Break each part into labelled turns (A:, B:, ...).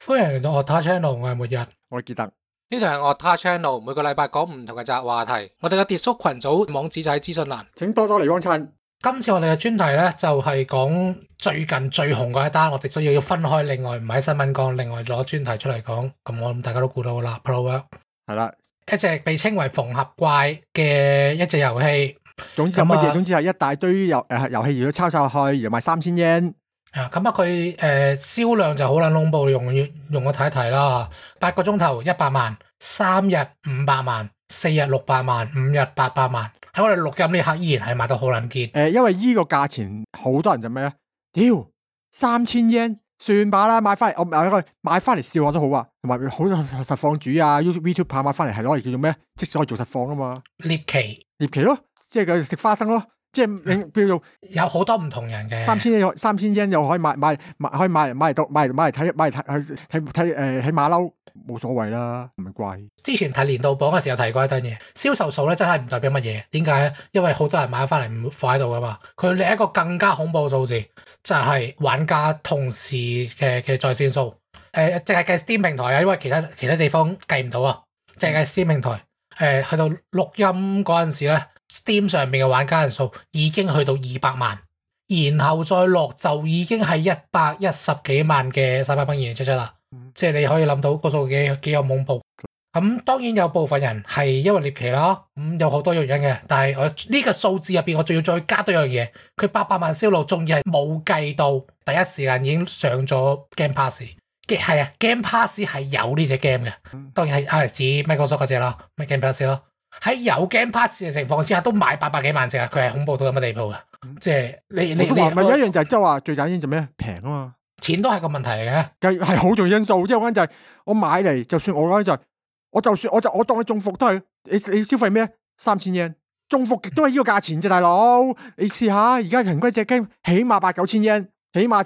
A: 歡迎嚟到 Otar Channel，我係末日，
B: 我記得
A: 呢度係 Otar Channel，每個禮拜講唔同嘅雜話題。我哋嘅 Discord 群組網址就喺資訊欄，
B: 請多多嚟幫襯。
A: 今次我哋嘅專題咧就係講最近最紅嗰一單，我哋需要分開另外唔喺新聞講，另外攞專題出嚟講。咁我諗大家都估到啦 ，Pro
B: 係啦，
A: 一隻被稱為縫合怪嘅一隻遊戲。
B: 總之乜嘢？總之係一大堆遊戲如果抄晒落去，又賣3000yen。
A: 咁佢銷量就好撚恐怖，用我睇一睇啦。8個鐘頭100萬，3日500萬，4日600萬，5日800萬。喺我哋錄音呢刻依然係賣到好撚堅。
B: 因為依個價錢，好多人就咩啊？屌，3000 yen 算吧啦，買翻嚟我買翻嚟笑下都好啊。同埋好多實況主啊 ，YouTube 拍買翻嚟係攞嚟叫做咩？即使可以做實況啊嘛。
A: 獵奇
B: 咯，即係佢食花生咯。即係叫做
A: 有好多唔同人嘅
B: 3000 yen 又可以買嚟睇起馬騮，冇所謂啦，唔係貴。
A: 之前睇年度榜嘅時候提過一單嘢，銷售數咧真係唔代表乜嘢。點解咧？因為好多人買翻嚟唔放喺度噶嘛。佢另一個更加恐怖嘅數字就係玩家同時嘅在線數。淨係計 Steam 平台啊，因為其他地方計唔到啊。淨係計 Steam 平台。去到錄音嗰陣時咧。Steam 上面嘅玩家人數已經去到200萬，然後再落就已經係110幾萬嘅Cyberpunk 2077啦。即係你可以諗到個數幾咁恐怖。咁當然有部分人係因為獵奇啦，有好多原因嘅。但係我呢個數字入邊，我仲要再加多樣嘢。佢800萬銷路，仲要係冇計到第一時間已經上咗 Game Pass。係啊 ，Game Pass 係有呢隻 game 嘅，當然係指 Microsoft 嗰隻啦，咩 Game Pass 咯。喺有 Game Pass 嘅情況之下，都買800幾萬隻啊！佢係恐怖到咁嘅地步嘅，即係你
B: 都話唔係有一樣就係即係話最簡單就咩平啊嘛，
A: 錢都係個問題嚟嘅，
B: 係好重要因素。即係我講就係我買嚟，就算我講就係我當你中伏都係你消費咩3000 yen，中伏極都係呢個價錢啫，大佬你試下而家人均隻 game 起碼8、9千 yen，起碼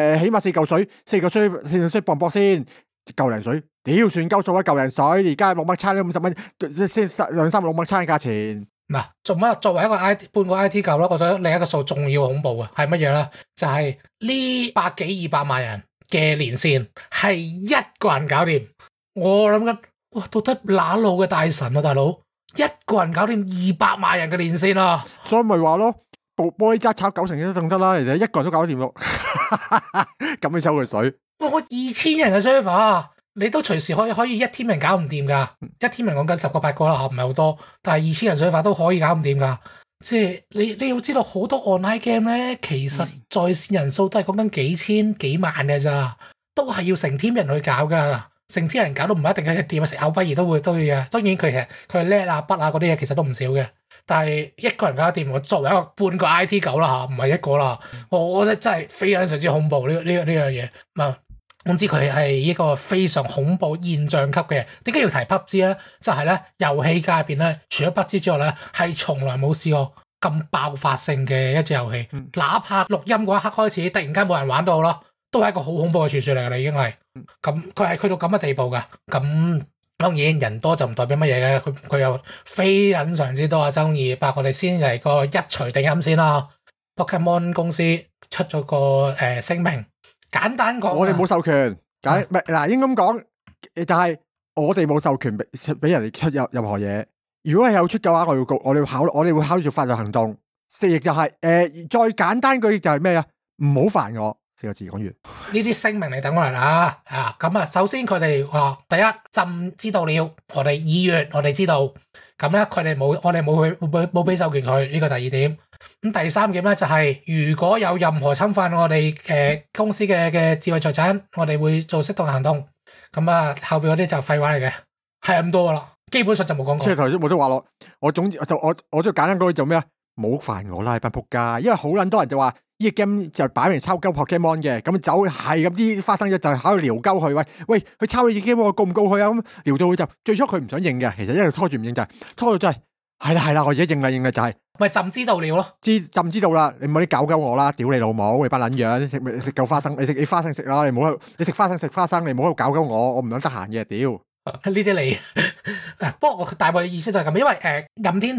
B: 4嚿水磅先。嚿零水，屌算鳩數啊！嚿零水，而家6蚊餐都50蚊，先2、3、6蚊餐價錢。
A: 嗱，作為一個半個 IT 狗啦，我覺得另一個數仲要恐怖嘅係乜嘢咧？就係呢100幾200萬人嘅連線係一個人搞掂。我諗緊，哇，到底哪路嘅大神啊，大佬，一個人搞掂200萬人嘅連線啊！
B: 所以咪話咯，玻璃渣炒90%都得啦，人哋一個人都搞掂咯。咁你收佢水？
A: 我2000人嘅 server， 你都隨時可以一 team 人搞唔掂噶，一 team 人講緊10個8個啦，唔係好多，但係2000人 server 都可以搞唔掂噶。即係你要知道好多 online game 咧，其實在線人數都係講緊幾千幾萬嘅咋，都係要成 team 人去搞噶，成 team 人搞都唔一定係掂啊，食牛不如都會嘅。當然佢叻啊筆啊嗰啲嘢其實都唔少嘅，但係一個人搞掂，我作為一個半個 IT 狗啦嚇，唔係一個啦，我覺得真係非常之恐怖呢樣嘢啊！總之佢係一個非常恐怖現象級嘅。點解要提 PUBG 咧？就係咧遊戲界入邊咧，除咗 PUBG 之外咧，係從來冇試過咁爆發性嘅一隻遊戲。哪怕錄音嗰一刻開始，突然間冇人玩到咯，都係一個好恐怖嘅傳說嚟㗎啦，已經係。咁佢係去到咁嘅地步㗎。咁當然人多就唔代表乜嘢嘅。佢有非常之多嘅爭議。不過我哋先嚟個一錘定音先啦。Pokemon 公司出咗個聲明。簡單講，
B: 我哋冇授權，嗱應該咁講，就係我哋冇授權俾人哋出任何嘢。如果係有出嘅話，我哋會考慮做法律行動。亦就係再簡單句就係咩啊？唔好煩我，4個字講完。呢
A: 啲聲明你等我嚟啦咁啊，首先佢哋話第一朕知道了，我哋2月我哋知道，咁咧我哋冇俾授權佢，呢個第二點。咁第三點咧就係如果有任何侵犯我哋公司嘅智慧財產，我哋會做適當行動。咁啊後邊嗰啲就廢話嚟嘅，係咁多噶啦，基本上就冇講過。
B: 即係頭先冇得話咯，我最簡單嗰句就咩啊？冇煩我啦，你班仆街！因為好撚多人就話呢個 game 就擺明抄鳩 Pokemon 嘅，咁走係咁啲發生咗就喺度撩鳩佢，喂，佢抄你隻 game 我告唔告佢啊？咁撩到佢就最初佢唔想認嘅，其實一路拖住唔認就係拖到真係。係啦，我而家認啦就係，
A: 咪朕知道了咯，
B: 朕知道啦，你唔好啲搞鳩我啦，屌你老母，你班撚樣，食夠花生，你花生食啦，你唔好你食花生，你唔好喺度搞鳩我唔想得閒嘅，屌。
A: 呢啲你，不過我大概意思就係咁，因為任天堂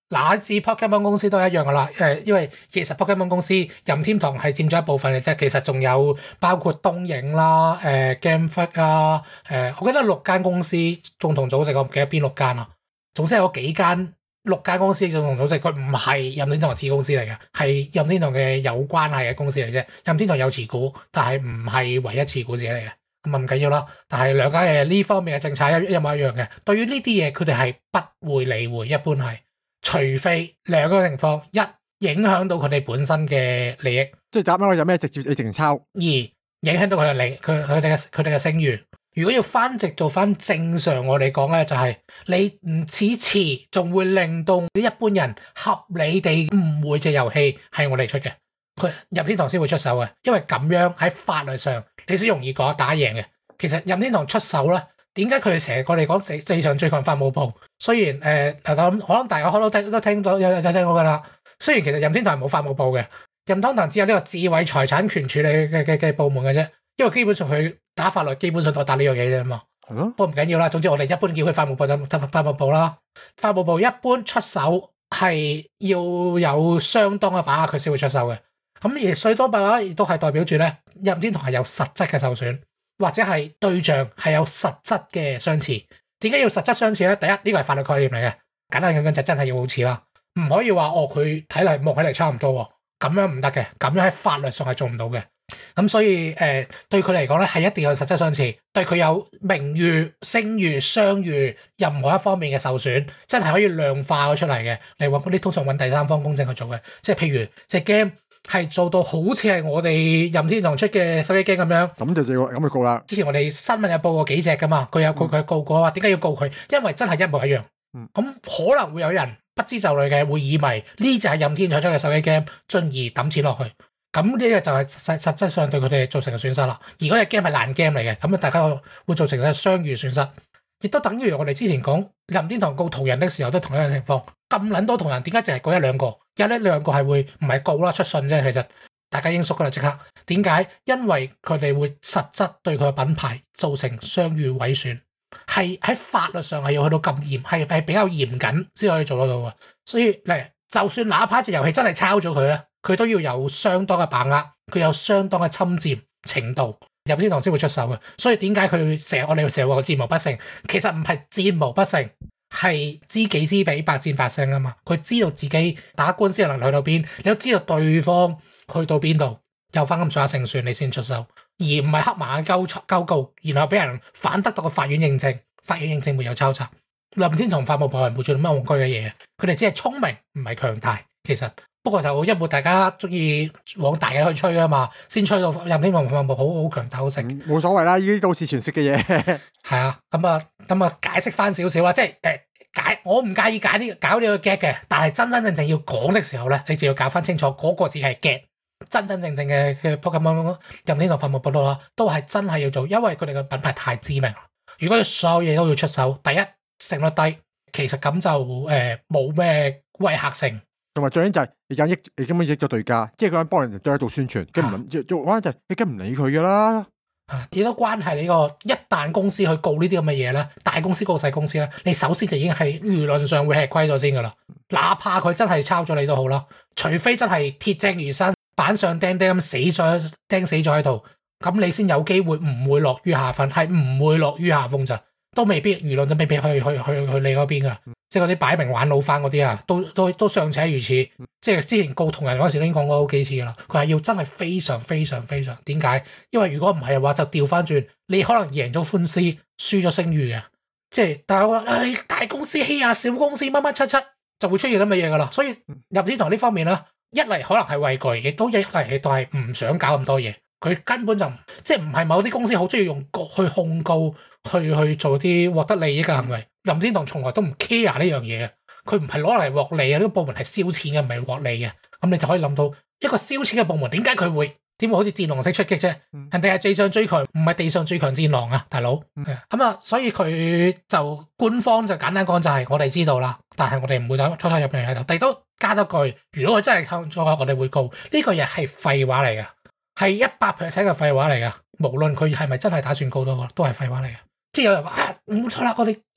A: 乃至 Pokemon 公司都一樣噶啦。因為其實 Pokemon 公司任天堂係佔咗一部分嘅啫，其實仲有包括東映啦、Game Freak 啊、我記得6間公司共同組成，我唔記得邊6間啦。總之有幾間6間公司共同組成，佢唔係任天堂嘅子公司嚟嘅，係任天堂嘅有關係嘅公司嚟啫。任天堂有持股，但係唔係唯一持股者嚟嘅。咁唔緊要啦，但係兩家嘅呢方面嘅政策一模一樣嘅。對於呢啲嘢，佢哋係不會理會，一般係除非兩個情況：一影響到佢哋本身嘅利益，
B: 即係斬咗有咩直接你直情抄；
A: 二影響到佢哋嘅聲譽。如果要翻直做翻正常，我哋講咧就係你唔此詞，仲會令到一般人合理地誤會隻遊戲係我哋出嘅。佢任天堂先會出手嘅，因為咁樣喺法律上你先容易講打贏嘅。其實任天堂出手咧，點解佢哋成日我哋講世上最強法務部？雖然我諗大家可能都聽到有聽過噶啦。雖然其實任天堂係冇法務部嘅，任天堂只有呢個智慧財產權處理嘅部門嘅啫。因為基本上佢打法律基本上都打呢樣嘢啫嘛。係咯。不過唔緊要啦，總之我哋一般叫佢法務部就法務部啦。法務部一般出手係要有相當嘅把握，佢先會出手嘅。咁而最多把握亦都係代表住咧，任天堂係有實質嘅受損，或者係對象係有實質嘅相似。點解要實質相似咧？第一，呢個係法律概念嚟嘅，簡單講就真係要好似啦，唔可以話佢睇嚟望起嚟差唔多喎，咁樣唔得嘅，咁樣喺法律上係做唔到嘅。咁所以對佢嚟講咧，係一定要有實質相似，對佢有名譽、聲譽、商譽任何一方面嘅受損，真係可以量化咗出嚟嘅。你揾嗰啲通常揾第三方公證去做嘅，即係譬如隻 game 係做到好似係我哋任天堂出嘅手機 game 咁樣，咁
B: 就告啦。之
A: 前我哋新聞有報過幾隻噶嘛，佢告過話點解要告佢？因為真係一模一樣。咁可能會有人不知就裏嘅會以為呢隻係任天堂出嘅手機 game，進而抌錢落去。咁呢個就係實質上對佢哋造成嘅損失啦。而嗰隻 game 係爛 game 嚟嘅，咁大家會造成嘅商譽損失，亦都等於我哋之前講任天堂告同人的時候都同一樣情況。咁撚多同人，點解淨係告一兩個？有呢兩個係會唔係告啦，出信啫。其實大家已經熟噶啦，即刻。點解？因為佢哋會實質對佢嘅品牌造成商譽毀損，係喺法律上係要去到咁嚴，係比較嚴謹先可以做得到嘅。所以就算哪怕隻遊戲真係抄咗佢咧，佢都要有相當嘅把握，佢有相當嘅侵佔程度，任天堂先會出手嘅。所以點解佢我哋成日話戰無不勝，其實唔係戰無不勝，係知己知彼，百戰百勝啊嘛。佢知道自己打官司能力去到邊，你都知道對方去到邊度，有翻咁上下勝算，你先出手，而唔係黑馬交告，然後俾人反得到個法院認證，法院認證沒有抄襲。任天堂法務部係冇做咁戇居嘅嘢，佢哋只係聰明，唔係強大。其實不過就因為大家中意往大嘅去吹啊嘛，先吹到任天堂法務部好強大好成。
B: 冇所謂啦，呢啲都市傳說嘅嘢。
A: 係啊，咁啊解釋翻少少啦，即係我唔介意搞呢個 get 嘅，但係真正要講的時候咧，你就要搞翻清楚嗰個字係 get。真正嘅 Pokemon 任天堂法務部啦，都係真係要做，因為佢哋嘅品牌太知名。如果所有嘢都要出手，第一勝率低，其實咁就冇咩威嚇性。
B: 同埋最緊就係你根本益咗對家，即係佢幫人對家做宣傳，跟唔做關就係你梗唔理佢噶啦。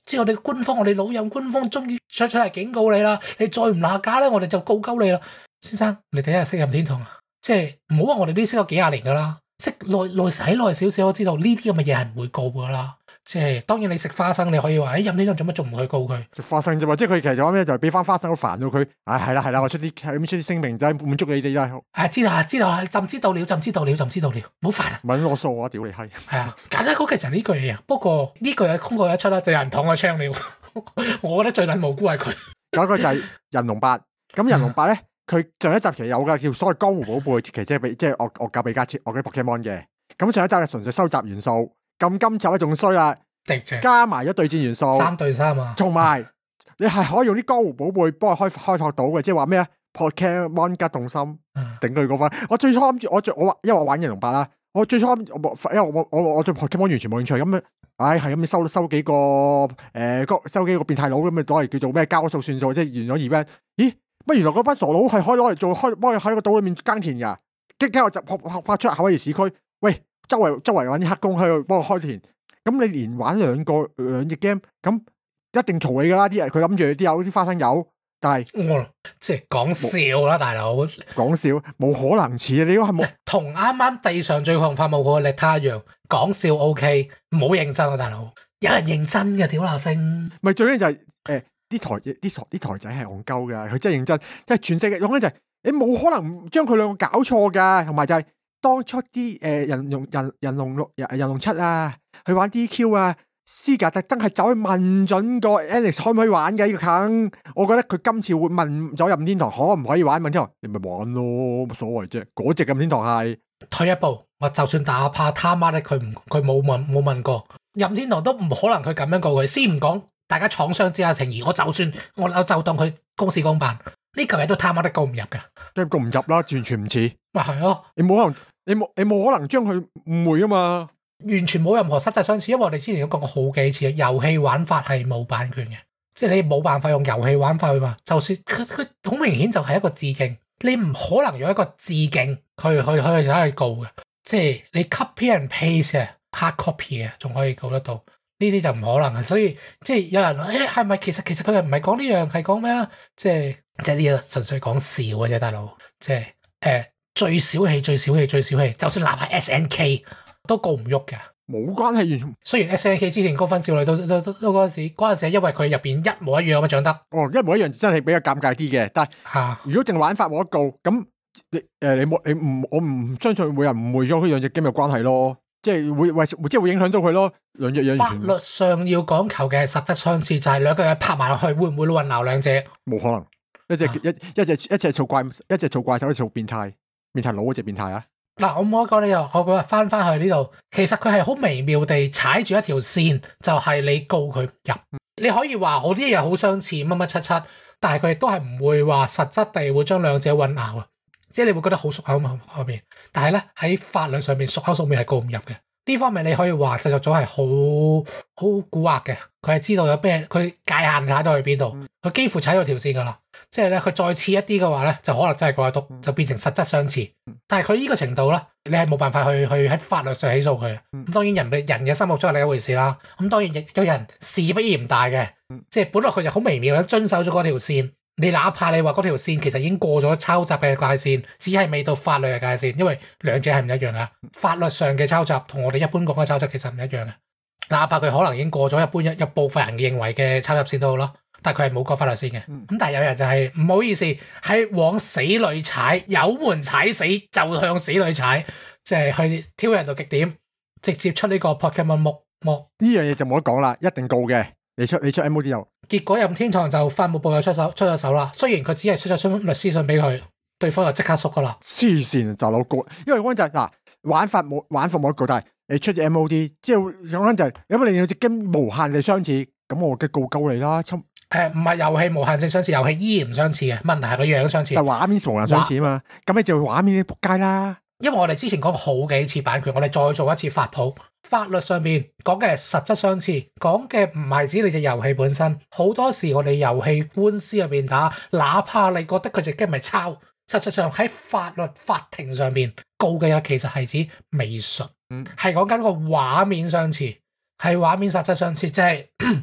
A: 即係我哋官方，我哋老任官方終於出嚟警告你啦，你再唔下架咧，我哋就告鳩你啦。先生，你第一日識任天堂啊？即係唔好話我哋呢啲識咗幾廿年噶啦，識耐少少，我知道呢啲咁嘅嘢係唔會告噶啦。即係當然你食花生，你可以話任天堂做乜仲唔去告佢？
B: 食花生啫嘛，即係佢其實講咩就係俾翻花生好煩到佢。係啦，我出啲聲明就係滿足你哋啦。
A: 知道，朕知道了，唔好煩啊！
B: 唔係攞數啊，屌你閪！
A: 係啊，簡單講其實呢句嘢啊，不過呢句嘢公告一出啦，就有人捅我槍了。我覺得最撚無辜係佢。
B: 有一個就係人龍八，咁人龍八咧，佢上一集其實有㗎，叫所謂江湖寶貝，其實即係我教俾家姐，我嘅 Pokemon 嘅。咁上一集係純粹收集元素，咁今集咧仲衰啦，加埋咗對戰元素
A: ，3對3啊，
B: 同埋你係可以用啲江湖寶貝幫我開拓到嘅，即係話咩啊 Pokemon 加動心，頂佢嗰番。我最初諗住我因為我玩人龍八啦，我最初因為我對 Pokemon 完全冇興趣咁樣。係咁收幾個收幾個變態佬咁啊，攞嚟叫做咩交數算數，即係完咗 event。咦？乜原來嗰班傻佬係可以攞嚟做幫你喺個島裏面耕田噶？跟住我就拍出夏威夷市區，喂，周圍揾啲黑工喺度幫我開田。咁你連玩兩隻 game， 咁一定嘈你噶啦！啲人佢諗住啲有啲花生友，但係
A: 即係講笑啦，大佬
B: 講笑，冇可能似啊！你嗰係冇
A: 同啱啱地上最強發夢嗰個力他一樣，講笑 OK， 唔好認真啊，大佬！有人認真嘅屌鬧聲，
B: 咪最緊要就係啲台仔係戇鳩噶，佢真係認真，即係全世界講緊就係你冇可能將佢兩個搞錯噶，同埋就係當初啲人龍七啊，去玩 DQ 啊。斯格特登係走去問準個 Alex 可唔可以玩嘅呢個坑，我覺得佢今次會問咗任天堂可唔可以玩，問天堂你咪玩咯，乜所謂啫？嗰隻任天堂係
A: 退一步，我就算打怕他媽咧，佢冇問過任天堂都唔可能佢咁樣告佢。先唔講大家廠商之間情誼，我就當佢公事公辦呢嚿嘢都他媽都告唔入嘅，
B: 即係告唔入啦，完全唔似。
A: 咪係咯，
B: 你冇可能將佢誤會啊嘛。
A: 完全冇任何實際相似，因為我哋之前都講過好幾次，遊戲玩法係冇版權嘅，即係你冇辦法用遊戲玩法去嘛。就算佢好明顯就係一個致敬，你唔可能用一個致敬去告嘅，即係你 copy and paste 嘅 hard copy 嘅，仲可以告得到，呢啲就唔可能嘅。所以即係有人係咪其實佢又唔係講呢樣，係講咩啊？即係呢個純粹講笑嘅啫，大佬。即係最小氣，就算哪怕 SNK。都告唔喐嘅，
B: 冇關係完全。
A: 雖然 SNK 之前高分少女都嗰陣時係因為佢入邊一模一樣嘅長得。
B: 哦，一模一樣真係比較尷尬啲嘅。但係如果淨玩法冇得告，咁我唔相信會有人誤會咗佢兩隻 game 嘅關係咯。即係會影響到佢咯。兩隻
A: 法律上要講求嘅實質相似，就係兩個人拍埋落去，會唔會混淆兩者？
B: 冇可能，一隻做怪，一隻做怪獸，一隻做變態佬嗰隻變態啊！
A: 嗱，我冇得講你又，我講翻去呢度，其實佢係好微妙地踩住一條線，就係你告佢入。你可以話好啲嘢好相似乜七，但係佢亦都係唔會話實質地會將兩者混淆啊。即係你會覺得好熟口後面，但係咧喺法律上面熟口熟面係告唔入嘅。呢方面你可以話製作組係好蠱惑嘅，佢係知道有咩，佢界限踩到去邊度，佢幾乎踩到條線噶啦。即係咧，佢再似一啲嘅話咧，就可能真係過得篤，就變成實質相似。但係佢呢個程度咧，你係冇辦法去喺法律上起訴佢。咁當然人嘅心目中係另一回事啦。咁當然亦有人事不嫌大嘅，即係本來佢就好微妙咁遵守咗嗰條線。你哪怕你話嗰條線其實已經過咗抄襲嘅界線，只係未到法律嘅界線，因為兩者係唔一樣嘅。法律上嘅抄襲同我哋一般講嘅抄襲其實唔一樣嘅。哪怕佢可能已經過咗一部分人認為嘅抄襲線都好咯，但係佢係冇過法律線嘅。咁但係有人就係唔好意思，係往死裏踩，有門踩死就向死裏踩，即係去挑人到極點，直接出呢個 Pokemon 木。呢
B: 樣嘢就冇得講啦，一定告嘅。你出 MOD 又
A: 結果任天堂就法務部又出咗手啦。雖然佢只係出咗封律師信俾佢，對方就即刻縮噶啦。
B: 黐線就老告，因為嗰陣就係嗱玩法冇得告，但係你出隻 MOD，即係講緊就係因為你有隻 game 無限地相似，咁我嘅告鳩你啦。
A: 唔係遊戲無限性相似，遊戲依然唔相似嘅，問題係個樣相似。
B: 但畫面無限相似啊嘛，咁你就畫面仆街啦。
A: 因為我哋之前講好幾次版權，我哋再做一次法普。法律上面講嘅係實質相似，講嘅唔係指你隻遊戲本身。好多時我哋遊戲官司入邊打，哪怕你覺得佢隻 game 係抄，實際上喺法庭上面告嘅嘢其實係指美術，係講緊個畫面相似，係畫面實質相似，即係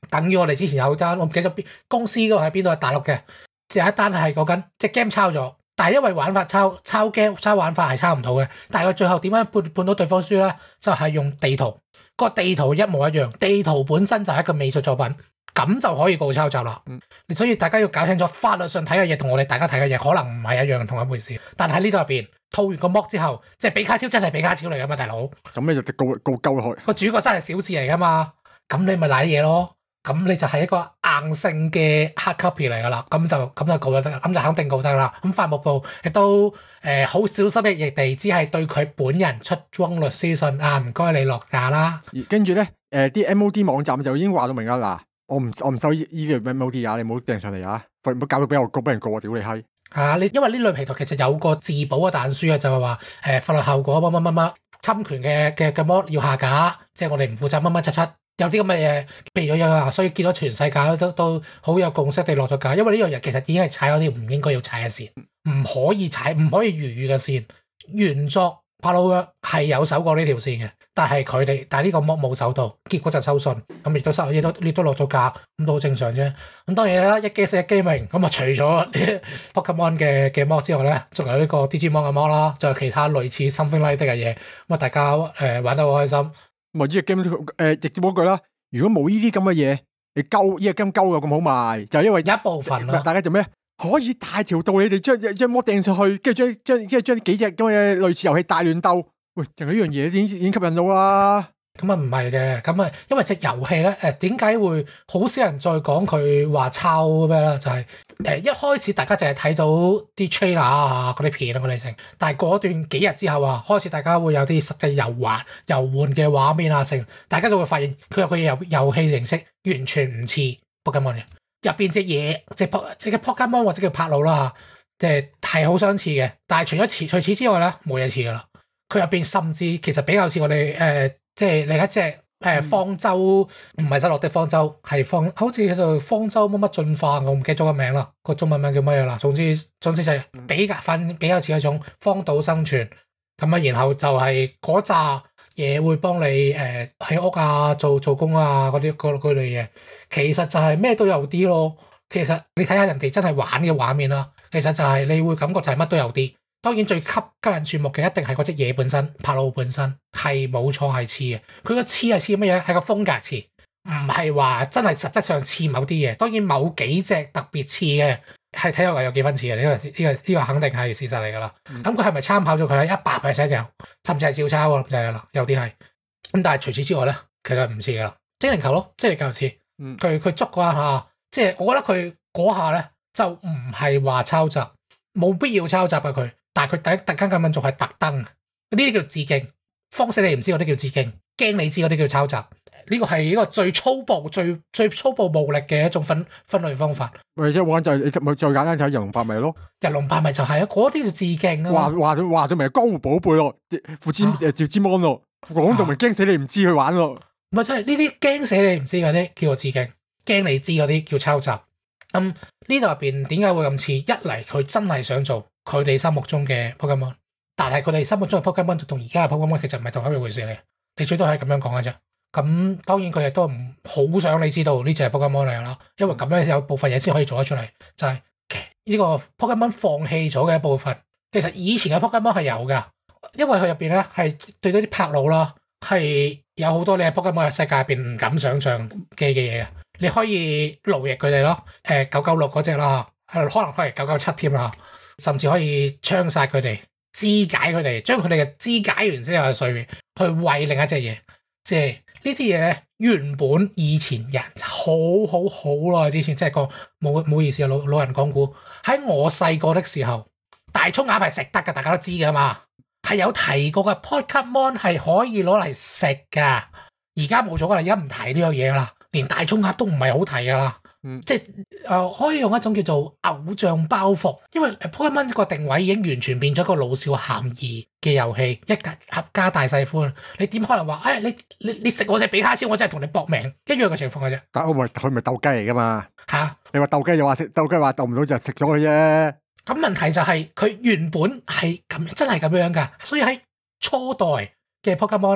A: 等於我哋之前有單，我唔記得咗邊公司嗰個喺邊度，係大陸嘅，就有一單係講緊隻 game 抄咗，但係因為玩法抄 game 抄玩法係抄唔到嘅，但係佢最後點樣判到對方輸咧？就係用地圖，個地圖一模一樣，地圖本身就係一個美術作品，咁就可以告抄襲啦。所以大家要搞清楚，法律上睇嘅嘢同我哋大家睇嘅嘢可能唔係一樣同一回事。但係呢度入邊套完個 mod 之後，即係比卡超真係比卡超嚟噶嘛，大佬。
B: 咁你就告鳩佢。
A: 個主角真係小智嚟噶嘛，咁你咪賴嘢咯。咁你就係一個硬性嘅黑 copy 嚟噶啦，咁就告得，咁就肯定告得啦。咁法務部亦都好小心翼翼地，只係對佢本人出封律師信啊，唔該你落架啦。
B: 跟住咧，啲 MOD 網站就已經話到明啦，嗱，我唔收依個 MOD 啊，你唔好掟上嚟啊，唔好搞到俾人告啊，屌你閪！因為呢類皮圖其實有個自保嘅彈書啊，就係話法律後果乜侵權嘅 mod 要下架，即係我哋唔負責乜七。有啲咁嘅嘢避咗啦，所以見到全世界都好有共識地落咗架，因為呢樣嘢其實已經係踩嗰啲唔應該要踩嘅線，唔可以踩，唔可以逾越嘅線。原作 Parallel 係有守過呢條線嘅，但係呢個 mod 冇守到，結果就收信，咁亦都落咗架，咁都好正常啫。咁當然啦，一機死一機明，咁啊除咗 Pokemon 嘅 mod 之外咧，仲有呢個 Digimon 嘅 mod 啦，仲有其他類似 something like 嘅嘢，咁啊大家玩得好開心。咪呢隻 game 直接嗰句啦，如果冇呢啲咁嘅嘢，你呢隻 game 鳩又咁好賣，就係因為
A: 有一部分啦。
B: 大家做咩？可以大條道你哋將魔掟上去，跟住將幾隻咁嘅類似遊戲大亂鬥，喂，淨係呢樣嘢已經吸引到啦。咁啊唔係嘅，咁啊因為隻遊戲咧點解會好少人再講佢話抄咩啦？就係一開始大家淨係睇到啲 trailer 啊嗰啲片啊嗰啲成，但係過段幾日之後啊，開始大家會有啲實際遊玩嘅畫面啊成，大家就會發現佢有個遊戲形式完全唔似 Pokemon 嘅，入邊隻嘢即係 Pokemon 或者叫柏魯啦嚇，係好相似嘅，但係除此之外咧冇嘢似噶啦，佢入邊甚至其實比較似我哋即係另一隻方舟，唔係失落的方舟，係好似叫做方舟乜進化，我唔記得咗個名啦，個中文名叫乜嘢啦？總之就係比較似嗰種荒島生存咁啊，然後就係嗰扎嘢會幫你喺屋啊做工啊嗰類嘢，其實就係咩都有啲咯。其實你睇下人哋真係玩嘅畫面啦，其實就係你會感覺就係乜都有啲。當然最吸引注目嘅一定係嗰隻嘢本身，柏魯本身係冇錯係似嘅。佢個似係似乜嘢？係個風格似，唔係話真係實質上似某啲嘢。當然某幾隻特別似嘅係睇落嚟有幾分似嘅，呢個肯定係事實嚟㗎啦。咁佢係咪參考咗佢咧？100%有，甚至係照抄喎，就係啦。有啲係咁，但係除此之外咧，其實唔似㗎啦。精靈球咯，精靈球似。佢捉嗰下，即係我覺得佢嗰下咧就唔係話抄襲，冇必要抄襲嘅佢。但係佢突然間咁樣做係特登，呢啲叫致敬，慌死你唔知嗰啲叫致敬，驚你知嗰啲叫抄襲。呢個係一個最粗暴、最粗暴無力嘅一種分類方法。 喂，一玩就係你最簡單就係人龍八咪咯，
A: 人龍八咪就係啊，嗰啲就致敬啊。
B: 話咗明係江湖寶貝咯，父之趙之芒咯，講到明驚死你唔知去玩咯。
A: 咪就係呢啲驚死你唔知嗰啲叫做致敬，驚你知嗰啲叫抄襲。呢度入邊點解會咁似？一嚟佢真係想做佢哋心目中嘅 Pokemon， 但係佢哋心目中嘅 Pokemon 同而家嘅 Pokemon 其實唔係同一回事嚟，你最多係咁樣講嘅啫。咁當然佢亦都唔好想你知道呢隻係 Pokemon 嚟啦，因為咁樣有部分嘢先可以做得出嚟，就係呢個 Pokemon 放棄咗嘅一部分。其實以前嘅 Pokemon 係有㗎，因為佢入邊咧係對到啲柏魯啦，係有好多你喺 Pokemon 嘅世界入邊唔敢想像嘅嘢嘅。你可以奴役佢哋咯，996嗰隻啦，可能係997添啦，甚至可以槍殺佢哋，肢解佢哋，將佢哋嘅肢解完之後嘅碎片去餵另一隻嘢。即係呢啲嘢咧，原本以前人好耐之前，即係個冇意思啊，老人講古。喺我細個的時候，大蔥鴨係食得㗎，大家都知㗎嘛，係有提過嘅 Pokemon 係可以攞嚟食㗎。而家冇咗啦，而家唔提呢樣嘢啦。連大蔥鴨都唔係好睇㗎啦，即係可以用一種叫做偶像包袱，因為 Pokemon 個定位已經完全變咗個老少咸宜嘅遊戲，一合家大細歡。你點可能話你食我隻比卡超，我真係同你搏命一樣嘅情況嘅啫。
B: 但係佢咪鬥雞嚟㗎嘛？
A: 嚇！
B: 你話鬥雞就話食鬥雞，話鬥唔到就食咗佢啫。
A: 咁問題就係佢原本係咁真係咁樣㗎，所以喺初代嘅 Pokemon 你係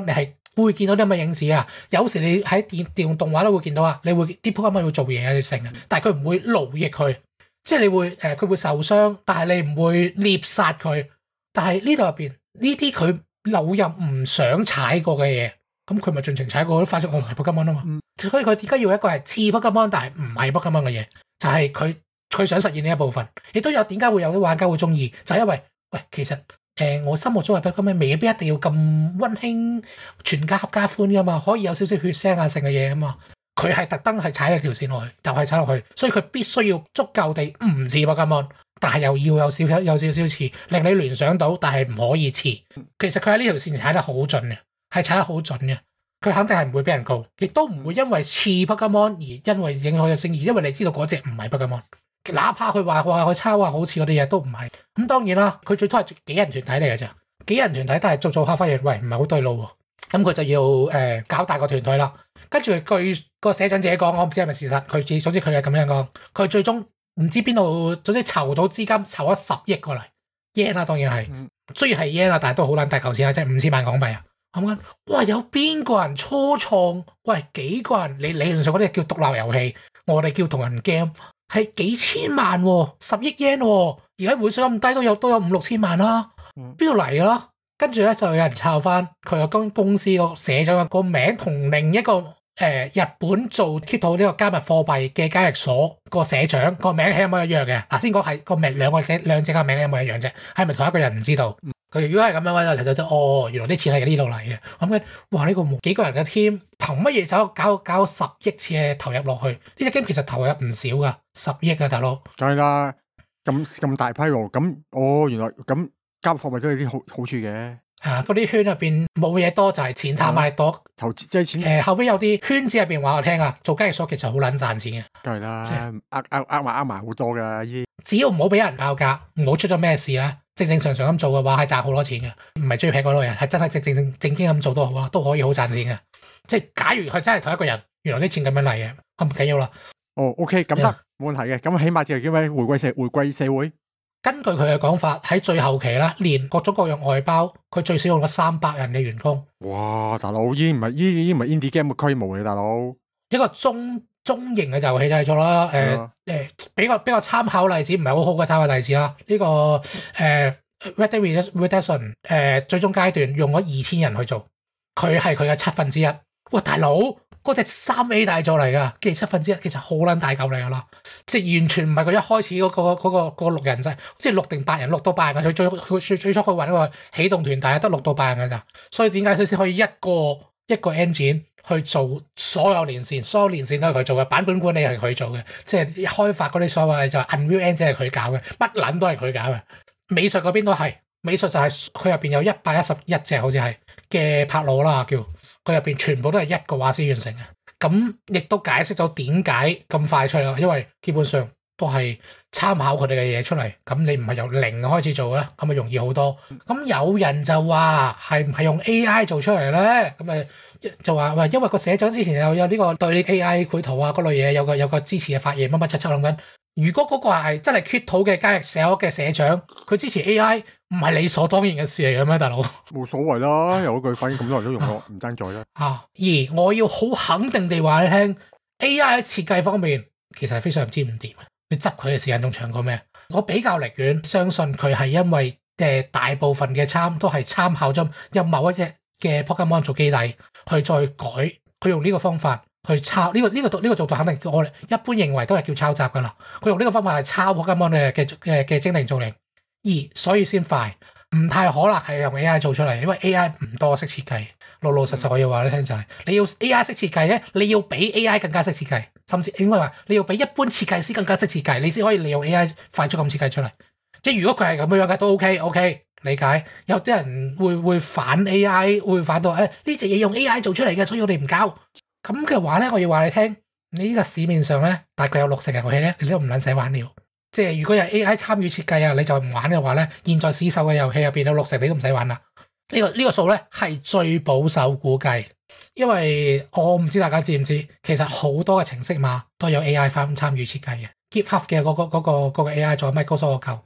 A: 會見到啲咁嘅影子啊。有時你喺電動動畫都會見到啊，你會啲 Pokemon 會做嘢啊，成啊，但係佢唔會勞役佢，即係你會佢會受傷，但係你唔會獵殺佢。但係呢度入邊呢啲佢扭入唔想踩過嘅嘢，咁佢咪盡情踩過，都發現我唔係 Pokemon 啊嘛。所以佢點解要一個係似 Pokemon 但係唔係 Pokemon 嘅嘢？就係佢想實現呢一部分，亦都有點解會有啲玩家會中意，就係因為喂其實我心目中嘅 Pokemon 未必一定要咁溫馨，全家合家歡噶嘛，可以有少少血腥啊性嘅嘢啊嘛。佢係特登係踩咗條線落去，就係踩落去，所以佢必須要足夠地唔似 Pokemon，但係又要有少少似，令你聯想到，但係唔可以似。其實佢喺呢條線踩得好盡嘅，係踩得好準嘅。佢肯定係唔會俾人告，亦都唔會因為似 Pokemon 而因為影響咗聲譽，因為你知道嗰隻唔係 Pokemon。哪怕佢話佢抄啊，好似嗰啲嘢都唔係。咁當然啦，佢最多係幾人團體嚟嘅啫，幾人團體都係做下發現，喂唔係好對路喎。咁佢就要搞大個團隊啦。跟住據個社長自己講，我唔知係咪事實，佢總之佢係咁樣講。佢最終唔知邊度，總之籌到資金，籌咗10億過嚟 yen 啦，當然係。雖然係 yen 啦，但係都好撚大嚿錢啊，即係5000萬港幣啊。咁樣，哇！有邊個人初創？喂，幾個人？你理論上嗰啲叫獨立遊戲，我哋叫同人 game，係幾千萬喎，10億 yen 喎。而家匯水咁低都有5-6千萬啦，邊度嚟啦？跟住咧就有人抄翻佢個公司個社長個名，同另一個日本做 keep 到呢個加密貨幣嘅交易所個社長個名係一模一樣嘅。嗱，先講係個名兩隻嘅名一模一樣啫，係咪同一個人唔知道？佢如果係咁樣話就哦，原來啲錢係呢度嚟嘅。咁嘅哇，呢個幾個人嘅 team 憑乜嘢走搞10億次嘅投入落去？呢隻 game 其實投入唔少噶，10億啊，大佬。
B: 梗係啦，咁大批喎，咁原來咁加密貨幣都有啲好處嘅。
A: 嗰啲圈入邊冇嘢多，就係錢貪買多，
B: 投資即係錢。
A: 後邊有啲圈子入邊話我聽啊，做交易所其實好撚賺錢嘅。
B: 梗係啦，呃埋好多噶依。
A: 只要唔好俾人爆價，唔好出咗咩事啦，正常咁做嘅話係賺好多錢嘅，唔係追劈嗰類人，係真係正經咁做都好啦，都可以好賺錢嘅。即係假如佢真係同一個人，原來啲錢咁樣嚟嘅，唔緊要啦。
B: 哦 ，OK， 咁得冇問題嘅，咁起碼就係叫咩回歸社會。
A: 根據佢嘅講法，喺最後期啦，連各種各樣外包，佢最少用咗300人嘅員工。
B: 哇，大佬，已經唔係 indie game 嘅規模嚟，大佬。一
A: 個中型嘅遊戲製作啦，比較參考例子，唔係好好嘅參考例子啦。呢個Red Dead Redemption 最終階段用咗2000人去做，佢係佢嘅1/7。哇，大佬！嗰隻3A 大作嚟㗎，既然1/7，其實好撚大嚿嚟㗎啦，即係完全唔係佢一開始嗰個6人制，即係6定8人，6到8人嘅。佢最初去揾個起動團，但係得6到8人㗎咋，所以點解佢先可以一個 engine 去做所有連線，所有連線都係佢做嘅，版本管理係佢做嘅，即係開發嗰啲所謂就 Unreal Engine 係佢搞嘅，乜撚都係佢搞嘅，美術嗰邊都係，美術就係佢入邊有111隻好似係嘅拍腦啦叫。佢入邊全部都係一個畫師完成嘅，咁亦都解釋咗點解咁快出嚟，因為基本上都係參考佢哋嘅嘢出嚟，咁你唔係由零開始做咧，咁咪容易好多。咁有人就話係唔係用 AI 做出嚟咧？咁咪就話喂，因為個社長之前有呢個對 AI 繪圖啊嗰類嘢有個支持嘅發言乜七諗緊。如果嗰個係真係 quit 土嘅交易社嘅社長，佢支持 AI 唔係理所當然嘅事嚟嘅咩，大佬？冇
B: 所謂啦，有嗰句反正咁多人都用過，唔爭在啦。
A: 而我要好肯定地話你聽 ，AI 喺設計方面其實係非常之唔掂嘅。你執佢嘅時間仲長過咩？我比較寧願相信佢係因為大部分嘅都係參考咗有某一隻嘅 Pokemon 做基底，去再改，佢用呢個方法。去抄呢個做法肯定我哋一般認為都係叫抄襲噶啦。佢用呢個方法係抄 Pokemon 嘅精靈造型，所以先快，唔太可能係用 AI 做出嚟，因為 AI 唔多識設計。老實我要話你聽就係，你要 AI 識設計咧，你要比 AI 更加識設計，甚至應該話你要比一般設計師更加識設計，你先可以利用 AI 快速咁設計出嚟。即係如果佢係咁樣嘅都 OK 理解。有啲人會反 AI， 會反到呢隻嘢用 AI 做出嚟嘅，所以我哋唔搞。咁嘅話咧，我要話你聽，你呢個市面上咧，大概有60嘅遊戲咧，你都唔撚使玩了。即係如果有 AI 參與設計啊，你就唔玩嘅話咧，現在市售嘅遊戲入邊有60你都唔使玩啦。呢個數咧係最保守估計，因為我唔知大家知唔知，其實好多嘅程式碼都有 AI 參與設計嘅。GitHub 嘅嗰個 AI 仲有 Microsoft 個舊，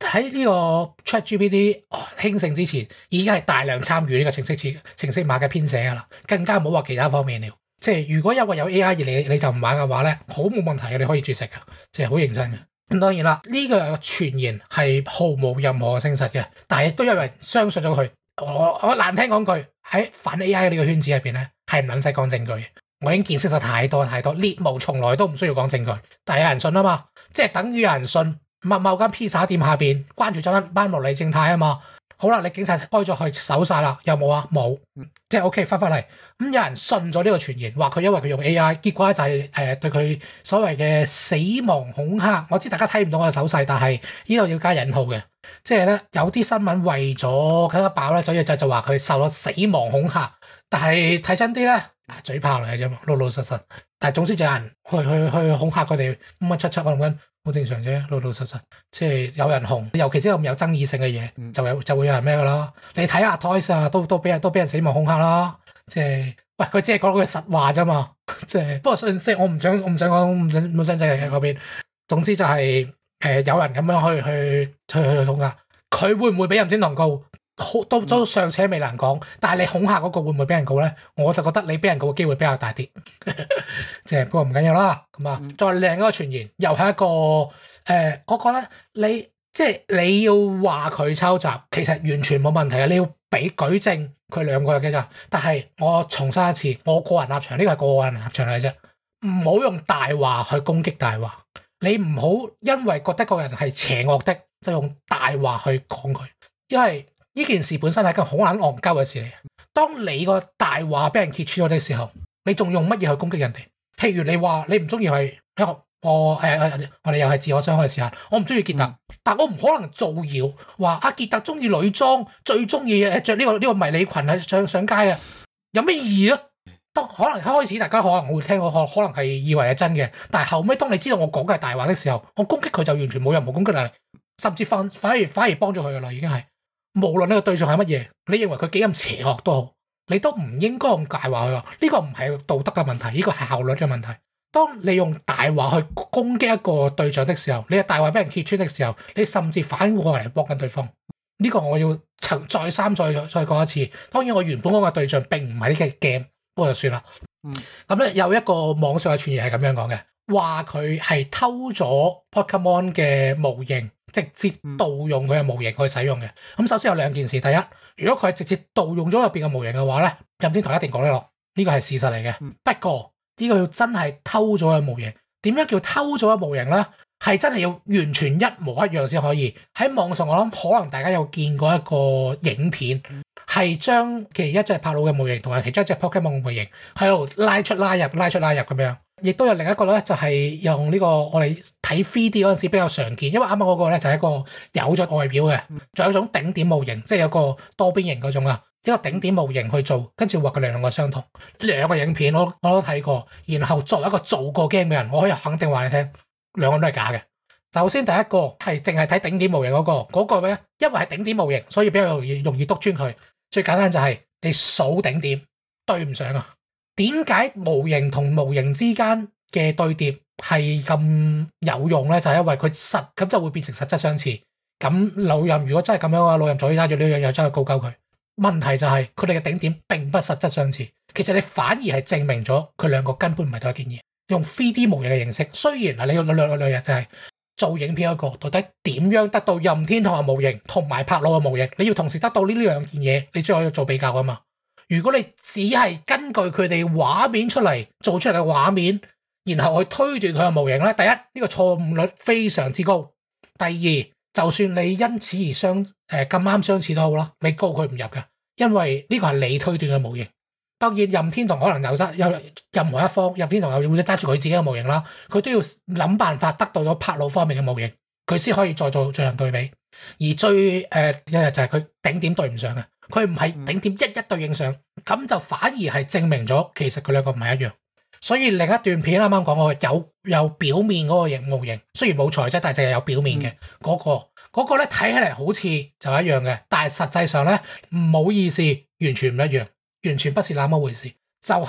A: 喺呢個 ChatGPT 興盛之前，已經係大量參與呢個程式碼嘅編寫㗎啦，更加唔好話其他方面了。即係如果因為有 AI 而你就唔玩嘅話咧，好冇問題嘅，你可以絕食嘅，即係好認真嘅。咁當然啦，呢個傳言係毫無任何嘅證實嘅，但係亦都有人相信咗佢。我難聽講句，喺反 AI 呢個圈子入邊咧，係唔撚使講證據。我已經見識咗太多，獵巫從來都唔需要講證據，但係有人信啊嘛，即係等於有人信某間披薩店下邊關住咗班無理正太啊嘛。好啦，你警察開咗去搜晒啦，有冇啊？冇，即係 OK 翻返嚟。咁有人信咗呢個傳言，話佢因為佢用 AI，結果就係對佢所謂嘅死亡恐嚇。我知大家睇唔到我嘅手勢，但係呢度要加引號嘅，即係咧有啲新聞為咗更加爆咧，所以就話佢受咗死亡恐嚇。但係睇真啲咧，嘴炮嚟嘅啫嘛，老實。但係總之就有人去恐嚇佢哋乜七七，我諗緊好正常啫，老實。即係有人紅，尤其是咁有爭議性嘅嘢，就會有人咩噶啦。你睇下 Toys 啊，都俾人死亡恐嚇啦。即係喂，佢只係講句實話啫嘛。即係不過即係我唔想講，唔想制喺嗰邊。總之就係有人咁樣去恐嚇，佢會唔會俾任天堂告？都尚且未難講，但係你恐嚇嗰個會唔會俾人告咧？我就覺得你俾人告嘅機會比較大啲，即係不過唔緊要啦。咁啊，再另一個傳言，又係一個我覺得你要話佢抄襲，其實完全冇問題嘅。你要俾舉證，佢兩個嘅咋。但係我重申一次，我個人立場，呢個係個人立場嚟嘅啫，唔好用大話去攻擊大話。你唔好因為覺得個人係邪惡的，就用大話去講佢，因為呢件事本身係一個好撚戇鳩嘅事嚟。當你個大話俾人揭穿咗嘅時候，你仲用乜嘢去攻擊人哋？譬如你話你唔中意係我哋又係自我傷害嘅時間，我唔中意傑特，但我唔可能造謠話阿傑特中意女裝，最中意着呢個迷你裙係上街啊，有咩意義啊？可能一開始大家可能會聽，可能係以為係真嘅，但係後尾當你知道我講嘅係大話嘅時候，我攻擊佢就完全冇任何攻擊力，甚至反而幫咗佢噶啦，已經係。無論呢個對象係乜嘢，你認為佢幾咁邪惡都好，你都唔應該用大話去話。呢個唔係道德嘅問題，呢個係效率嘅問題。當你用大話去攻擊一個對象的時候，你嘅大話俾人揭穿的時候，你甚至反過嚟幫緊對方。呢個我要再三再講一次。當然我原本嗰個對象並唔係呢個 game，不過就算啦。咁咧有一個網上嘅傳言係咁樣講嘅，話佢係偷咗 Pokemon 嘅模型，直接盜用佢嘅模型去使用嘅。咁首先有兩件事，第一，如果佢係直接盜用咗入邊嘅模型嘅話咧，任天堂一定講得落，呢個係事實嚟嘅。不過呢個要真係偷咗嘅模型，點樣叫偷咗嘅模型咧？係真係要完全一模一樣先可以。喺網上我諗可能大家有見過一個影片，係將其一隻帕魯嘅模型同埋其中一隻 Pokemon 嘅模型喺度拉出拉入咁樣。亦都有另一個咧，就係用呢個我哋睇 3D 嗰陣時比較常見，因為啱啱嗰個咧就係一個有咗外表嘅，仲有一種頂點模型，即係有個多邊形嗰種啊，一個頂點模型去做，跟住話佢兩個相同。兩個影片我都睇過，然後作為一個做過 game 嘅人，我可以肯定話你聽，兩個都係假嘅。首先第一個係淨係睇頂點模型嗰個咧，因為係頂點模型，所以比較容易督穿佢。最簡單就係你數頂點對唔上啊。點解模型同模型之間嘅對疊係咁有用咧？就係因為佢實咁就會變成實質相似。咁老任如果真係咁樣嘅話，老任就可以揸住呢樣嘢真係告鳩佢。問題就係佢哋嘅頂點並不實質相似，其實你反而係證明咗佢兩個根本唔係同一件嘢。用 3D 模型嘅形式，雖然你要兩日就係做影片一個，到底點樣得到任天堂嘅模型同埋柏魯嘅模型？你要同時得到呢兩件嘢，你先可以做比較㗎嘛。如果你只係根據佢哋畫面出嚟做出嚟嘅畫面，然後去推斷佢嘅模型咧，第一呢個錯誤率非常之高。第二，就算你因此而咁啱相似都好啦，你告佢唔入嘅，因為呢個係你推斷嘅模型。當然任天堂可能有任何一方，任天堂又會揸住佢自己嘅模型啦，佢都要諗辦法得到咗柏魯方面嘅模型，佢先可以再進行對比。而最一日就係佢頂點對唔上嘅。佢唔係頂點一對應上，咁就反而係證明咗其實佢兩個唔係一樣。所以另一段片啱啱講過有表面嗰個模型，雖然冇材質，但係淨係有表面嘅嗰個咧，睇起嚟好似就一樣嘅，但係實際上咧唔好意思，完全唔一樣，完全不是那麼回事。就係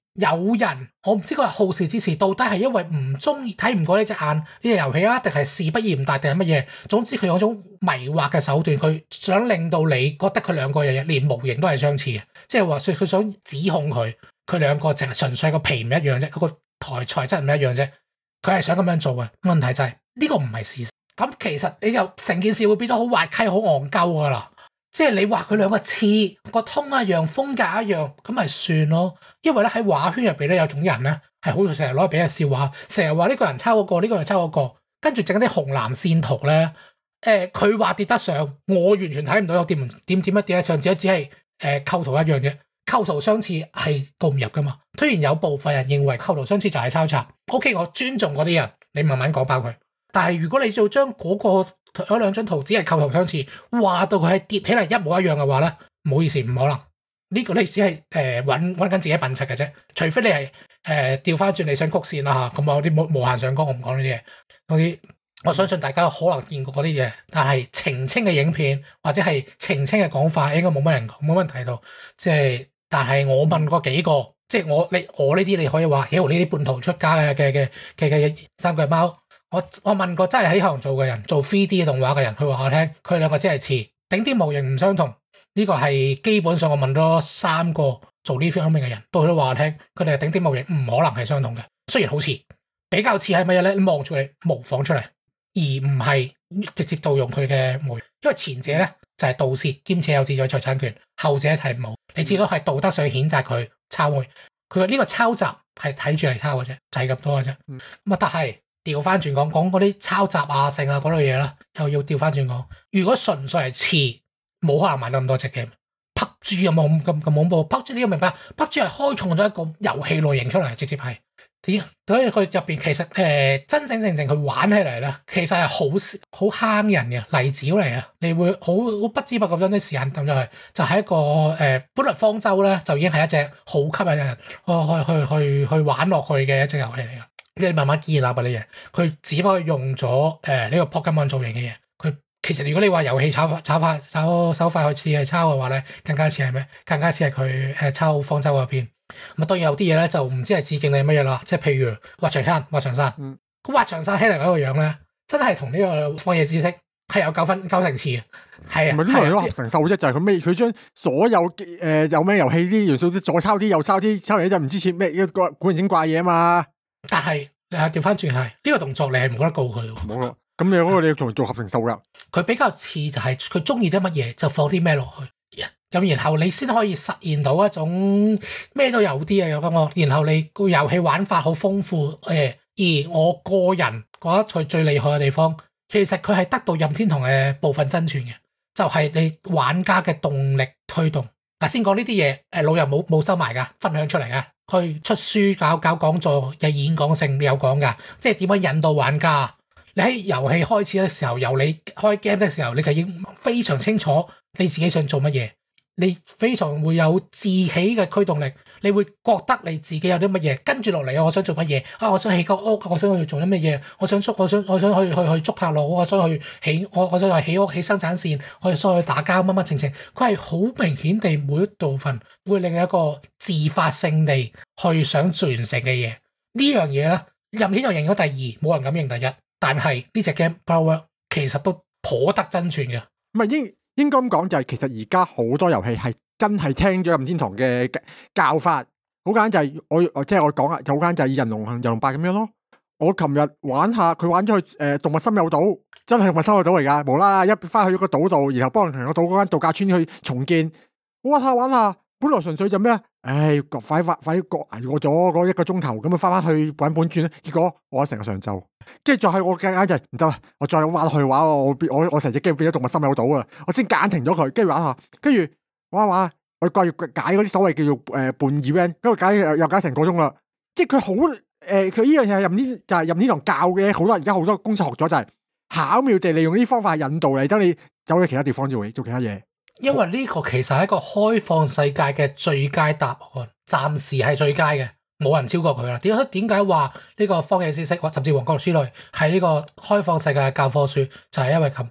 A: 有人我唔知佢係好事之士，到底係因為唔中意睇唔過呢隻眼呢隻遊戲啊，定係視不嫌大定係乜嘢？總之佢用種迷惑嘅手段，佢想令到你覺得佢兩個嘢連模型都係相似嘅，即係話佢想指控佢兩個淨係純粹個皮唔一樣啫，嗰個台材質唔一樣啫，佢係想咁樣做嘅。問題就係呢個唔係事實，咁其實你就成件事會變咗好滑稽、好戇鳩噶啦。即係你話佢兩個似個通一樣風格一樣，咁咪算咯。因為咧喺畫圈入邊咧有種人咧係好成日攞嚟俾人笑話，成日話呢個人抄嗰個，呢個人抄嗰個，跟住整啲紅藍線圖咧。佢話跌得上，我完全睇唔到有點一跌得上，只係構圖一樣啫。構圖相似係告唔入噶嘛。雖然有部分人認為構圖相似就係抄襲，OK， 我尊重嗰啲人，你慢慢講爆佢。但係如果你就將嗰兩張圖只係構圖相似，話到佢係疊起嚟一模一樣嘅話咧，唔好意思，唔可能。呢個你只係揾緊自己笨柒嘅啫。除非你係調翻轉你想曲線啦嚇，咁我啲無限上綱我唔講呢啲嘢。嗰啲我相信大家可能見過嗰啲嘢，但係澄清嘅影片或者係澄清嘅講法應該冇乜人冇乜人睇到。即係但係我問過幾個，即係我呢啲你可以話，妖呢啲半途出家嘅三腳貓。我問過真係喺行做嘅人，做 3D 嘅動畫嘅人，佢話我聽，佢兩個真係似，頂啲模型唔相同。呢個係基本上我問咗3個做呢方面嘅人，都話我聽，佢哋係頂啲模型唔可能係相同嘅。雖然好似比較似係乜嘢咧？你望住你模仿出嚟，而唔係直接盜用佢嘅模型。因為前者咧就係盜竊兼且有自在財產權，後者係冇。你至多係道德上譴責佢抄佢。佢呢個抄襲係睇住嚟抄嘅啫，就係咁多嘅啫。咁但係。調翻轉講嗰啲抄襲啊、性啊嗰類嘢啦，又要調翻轉講。如果純粹係似，冇可能買到咁多隻 game。PUBG 有冇咁恐怖 ？PUBG 你要明白 ，PUBG 係開創咗一個遊戲類型出嚟，直接係點？所以佢入邊其實真正佢玩起嚟咧，其實係好坑人嘅例子嚟啊！你會好不知不覺將啲時間抌咗去，就係一個本來方舟咧就已經係一隻好吸引人去玩落去嘅一隻遊戲嚟嘅。你慢慢建立啊啲嘢，佢只不過用咗呢個 Pokemon 造型嘅嘢。佢其實如果你話遊戲手法去似係抄嘅話咧，更加似係咩？更加似係佢抄方舟嗰邊。咁當然有啲嘢咧就唔知係致敬定乜嘢啦。即係譬如畫長山，咁畫長山起嚟嗰個樣咧，真係同呢個荒野之息係有9成似嘅。係啊，
B: 唔係呢個合成獸啫，就係佢將所有有咩遊戲啲元素左抄啲右抄啲，抄嚟就唔知似咩古靈精怪嘢啊嘛。
A: 但係調翻轉係呢個動作，你係冇得告佢嘅。
B: 冇咯，咁你嗰個你要做合成獸噶。佢
A: 比較似就係佢中意啲乜嘢就放啲咩落去，咁然後你先可以實現到一種咩都有啲啊咁我。然後你個遊戲玩法好豐富而我個人覺得佢最厲害嘅地方，其實佢係得到任天堂嘅部分真傳嘅，就係你玩家嘅動力推動。嗱，先講呢啲嘢，老友冇收埋噶，分享出嚟噶。佢出書搞講座嘅演講性有講噶，即係點樣引導玩家。你喺遊戲開始嘅時候，由你開 game 嘅時候，你就已經非常清楚你自己想做乜嘢，你非常會有自起嘅驅動力，你會覺得你自己有啲乜嘢，跟住落嚟我想做乜嘢啊？我想起個屋，我想去做啲乜嘢？我想去捉拍路，我想去起起屋起生產線，我想去打交乜乜情。佢係好明顯地每一部分會令一個自發性地去想完成嘅嘢。呢樣嘢咧，任天堂贏咗第2，冇人敢贏第1。但係呢隻 game Power 其實都頗得真傳嘅。唔係應該咁講，就係其實而家好多遊戲係真係聽咗任天堂嘅教法。好簡單就係我講啊，就好簡單就係人龍8咁樣咯。我琴日玩下佢玩咗去動物森友島，真係動物森友島嚟噶，無啦啦一翻去個島度，然後幫人個島嗰間度假村去重建。玩下，本來純粹就咩啊？快啲過咗嗰1個鐘頭，咁啊翻去揾本轉。結果我成個上晝，跟住就係我嘅眼就唔得啦，我再玩落去玩我成隻 game 變咗動物森友島啊！我先揀停咗佢，跟住玩下，跟住玩，我掛住解嗰啲所謂叫做半 event， 跟住解又解成個鐘啦。即係佢好佢呢樣嘢係任天堂教嘅，好多而家好多公司學咗就係巧妙地利用呢啲方法引導你，等你走去其他地方做其他嘢。因為呢個其實係一個開放世界嘅最佳答案，暫時係最佳嘅，冇人超過佢啦。點解話呢個荒野之息或甚至王國之淚係呢個開放世界嘅教科書？就係因為咁。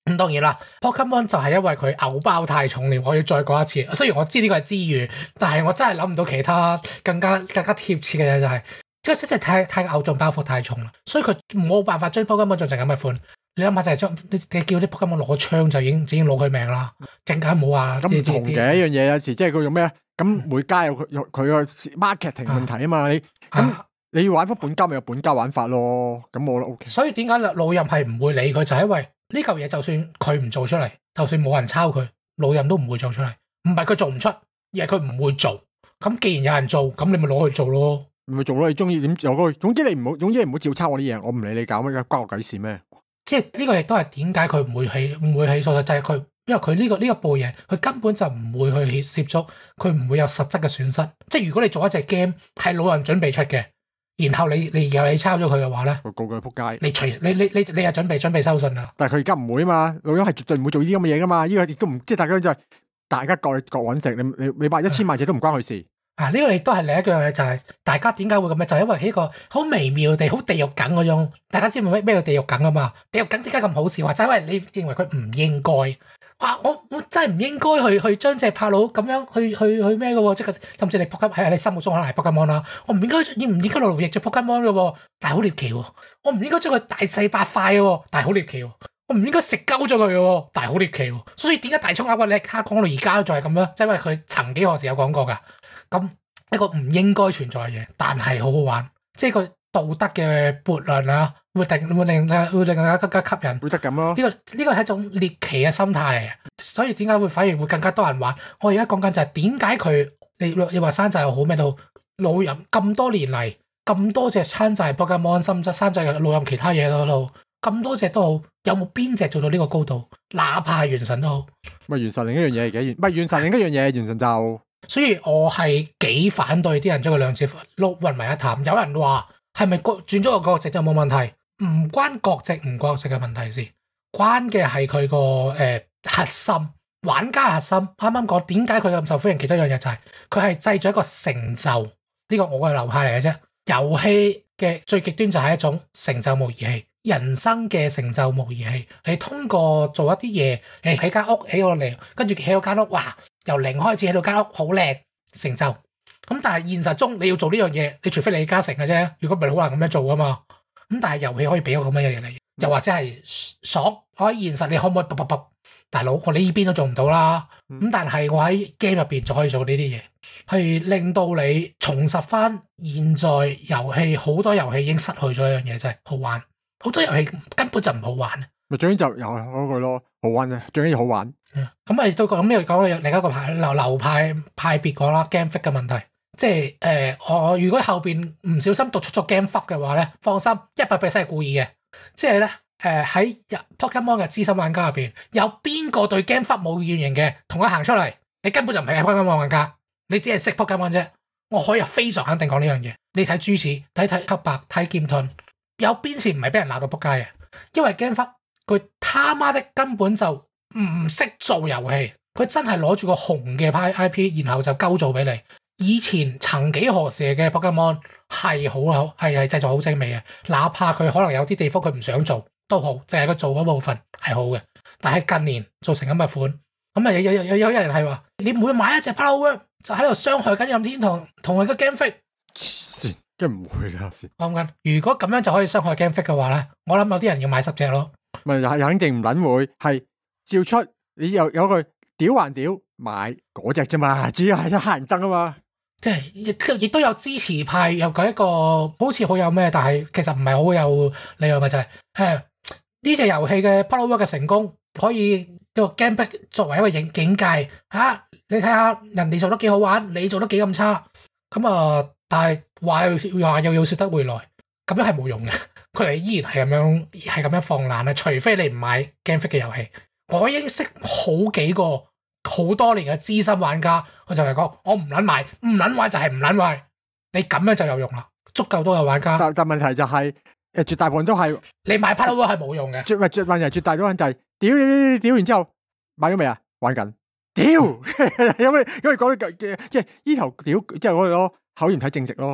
A: 咁當然啦 ，Pokemon 就係因為佢偶包太重了，我要再講一次。雖然我知呢個係之語，但係我真係諗唔到其他更加貼切嘅嘢就係、即係真係太偶像包袱太重啦，所以佢冇辦法將 Pokemon 做成咁嘅款。你諗下就係將你叫啲 Pokemon 攞槍就已經攞佢命啦，更加冇話
B: 咁唔同嘅一樣嘢，有時即係佢用咩啊？咁每家有佢個 marketing 問題啊嘛，你咁。你要玩翻本家咪有本家玩法咯，咁我覺得 OK。
A: 所以點解老任係唔會理佢，就係因為呢嚿嘢就算佢唔做出嚟，就算冇人抄佢，老任都唔會做出嚟。唔係佢做唔出，而係佢唔會做。咁既然有人做，咁你咪攞去做咯。
B: 咪做咯，你中意點做嗰個。總之你唔好照抄我啲嘢，我唔理你搞乜，關我鬼事咩？
A: 即係呢個亦都係點解佢唔會起訴，就係佢因為佢呢個部嘢，佢根本就唔會去涉足，佢唔會有實質嘅損失。即係如果你做一隻 game 係老人準備出嘅。然後你抄咗佢嘅話咧，
B: 個個仆街。
A: 你又準備收信啦。
B: 但係佢而家唔會啊嘛，老樣係絕對唔會做呢啲咁嘅嘢噶嘛。呢個亦都唔即係大家各揾食。你賣1000萬隻都唔關佢事。
A: 呢個亦都係另一樣嘢，就係大家點解會咁樣？就係因為呢個好微妙地好地獄梗嗰種。大家知唔知咩叫地獄梗啊嘛？地獄梗點解咁好笑啊？就係因為你認為佢唔應該。我真係唔應該去將隻帕佬咁樣去咩嘅喎？即係甚至你撲喺你心目中可能係 Pokemon 啦，我唔應該落逆隻 Pokemon 嘅喎，但係好獵奇喎。我唔應該將佢大細8塊嘅喎，但係好獵奇喎。我唔應該食鳩咗佢嘅喎，但係好獵奇喎。所以點解大葱鴨咧卡講到而家都仲係咁樣？即係因為佢曾幾何時有講過㗎。咁一個唔應該存在嘅嘢，但係好好玩，即係個道德嘅悖論啊！會令大家更加吸引，
B: 會得咁咯。
A: 呢個係一種獵奇嘅心態嚟嘅，所以點解會反而會更加多人玩？我而家講緊就係點解佢你話山寨又好咩都好，老任咁多年嚟咁多隻山寨 Pokemon，甚至山寨嘅老任其他嘢都好，咁多隻都好，有冇邊隻做到呢個高度？哪怕係原神都好。
B: 咪原神另一樣嘢嘅，唔係原神另一樣嘢，原神就。
A: 所以我係幾反對啲人將佢兩隻撈混為一談。有人話係咪轉咗個國籍就冇問題？唔關國籍唔國籍嘅問題事，關嘅係佢個核心玩家核心。啱啱講點解佢咁受歡迎，其中一樣嘢就係佢係製造一個成就，呢個我嘅流派嚟嘅啫。遊戲嘅最極端就係一種成就模擬器，人生嘅成就模擬器。你通過做一啲嘢，你喺間屋起到嚟，跟住起到間屋，哇！由零開始起到間屋好靚成就。咁但係現實中你要做呢樣嘢，你除非李嘉誠嘅啫，如果唔係好難咁樣做噶嘛。咁但係遊戲可以俾個咁樣嘅嘢嚟，又或者係爽，我喺現實你可唔可以卜？大佬我呢邊都做唔到啦。咁但係我喺 game 入邊就可以做呢啲嘢，係令到你重拾翻現在遊戲。好多遊戲已經失去咗一樣嘢，就係好玩。好多遊戲根本就唔好玩。
B: 咪最緊就又係嗰句咯，好玩啊！最緊要好玩。
A: 咁咪都講呢個講另一個流派別講啦 ，game fit 嘅問題。即係我如果後邊唔小心讀出咗 game fuck 嘅話咧，放心，100% 係故意嘅。即係咧喺 Pokemon 嘅資深玩家入邊，有邊個對 game fuck 冇怨言嘅，同佢行出嚟，你根本就唔係 Pokemon 玩家，你只係識 Pokemon 啫。我可以非常肯定講呢樣嘢。你睇豬屎，睇黑白，睇劍盾，有邊次唔係俾人鬧到仆街嘅？因為 game fuck 佢他媽的根本就唔識做遊戲，佢真係攞住個紅嘅 IP， 然後就鳩做俾你。以前曾幾何時嘅 Pokemon 係製作好精美嘅，哪怕佢可能有啲地方佢唔想做都好，淨係佢做嗰部分係好嘅。但係近年做成咁嘅款，咁啊有人係話你唔會買一隻 Power 就喺度傷害緊任天堂同佢嘅 Game Freak。
B: 黐線，梗唔會啦先。
A: 我諗緊，如果咁樣就可以傷害 Game Freak 嘅話咧，我諗有啲人要買10隻咯。
B: 咪係肯定唔撚會，係照出你有句屌還屌買嗰隻啫嘛，主要係得黑人憎啊嘛。
A: 即係亦都有支持派，有佢一個好似好有咩，但係其實唔係好有理由嘅就係呢隻遊戲嘅 Power 嘅成功，可以個 Game Freak 作為一個境界嚇。你睇下人哋做得幾好玩，你做得幾咁差咁啊！但係話又要説得回來，咁樣係冇用嘅。佢哋依然係咁樣放爛咧，除非你唔買 Game Freak 嘅遊戲。我已經識好幾個好多年嘅資深玩家，佢就嚟講：我唔撚買，唔撚買就係唔撚買。你咁樣就有用啦，足夠多嘅玩家。
B: 但問題就係絕大部分都係
A: 你買 Power 係冇用嘅。
B: 絕大部分就係屌完之後買咗未啊？玩緊屌，因為講即係呢頭屌，即係嗰個口言睇正直咯。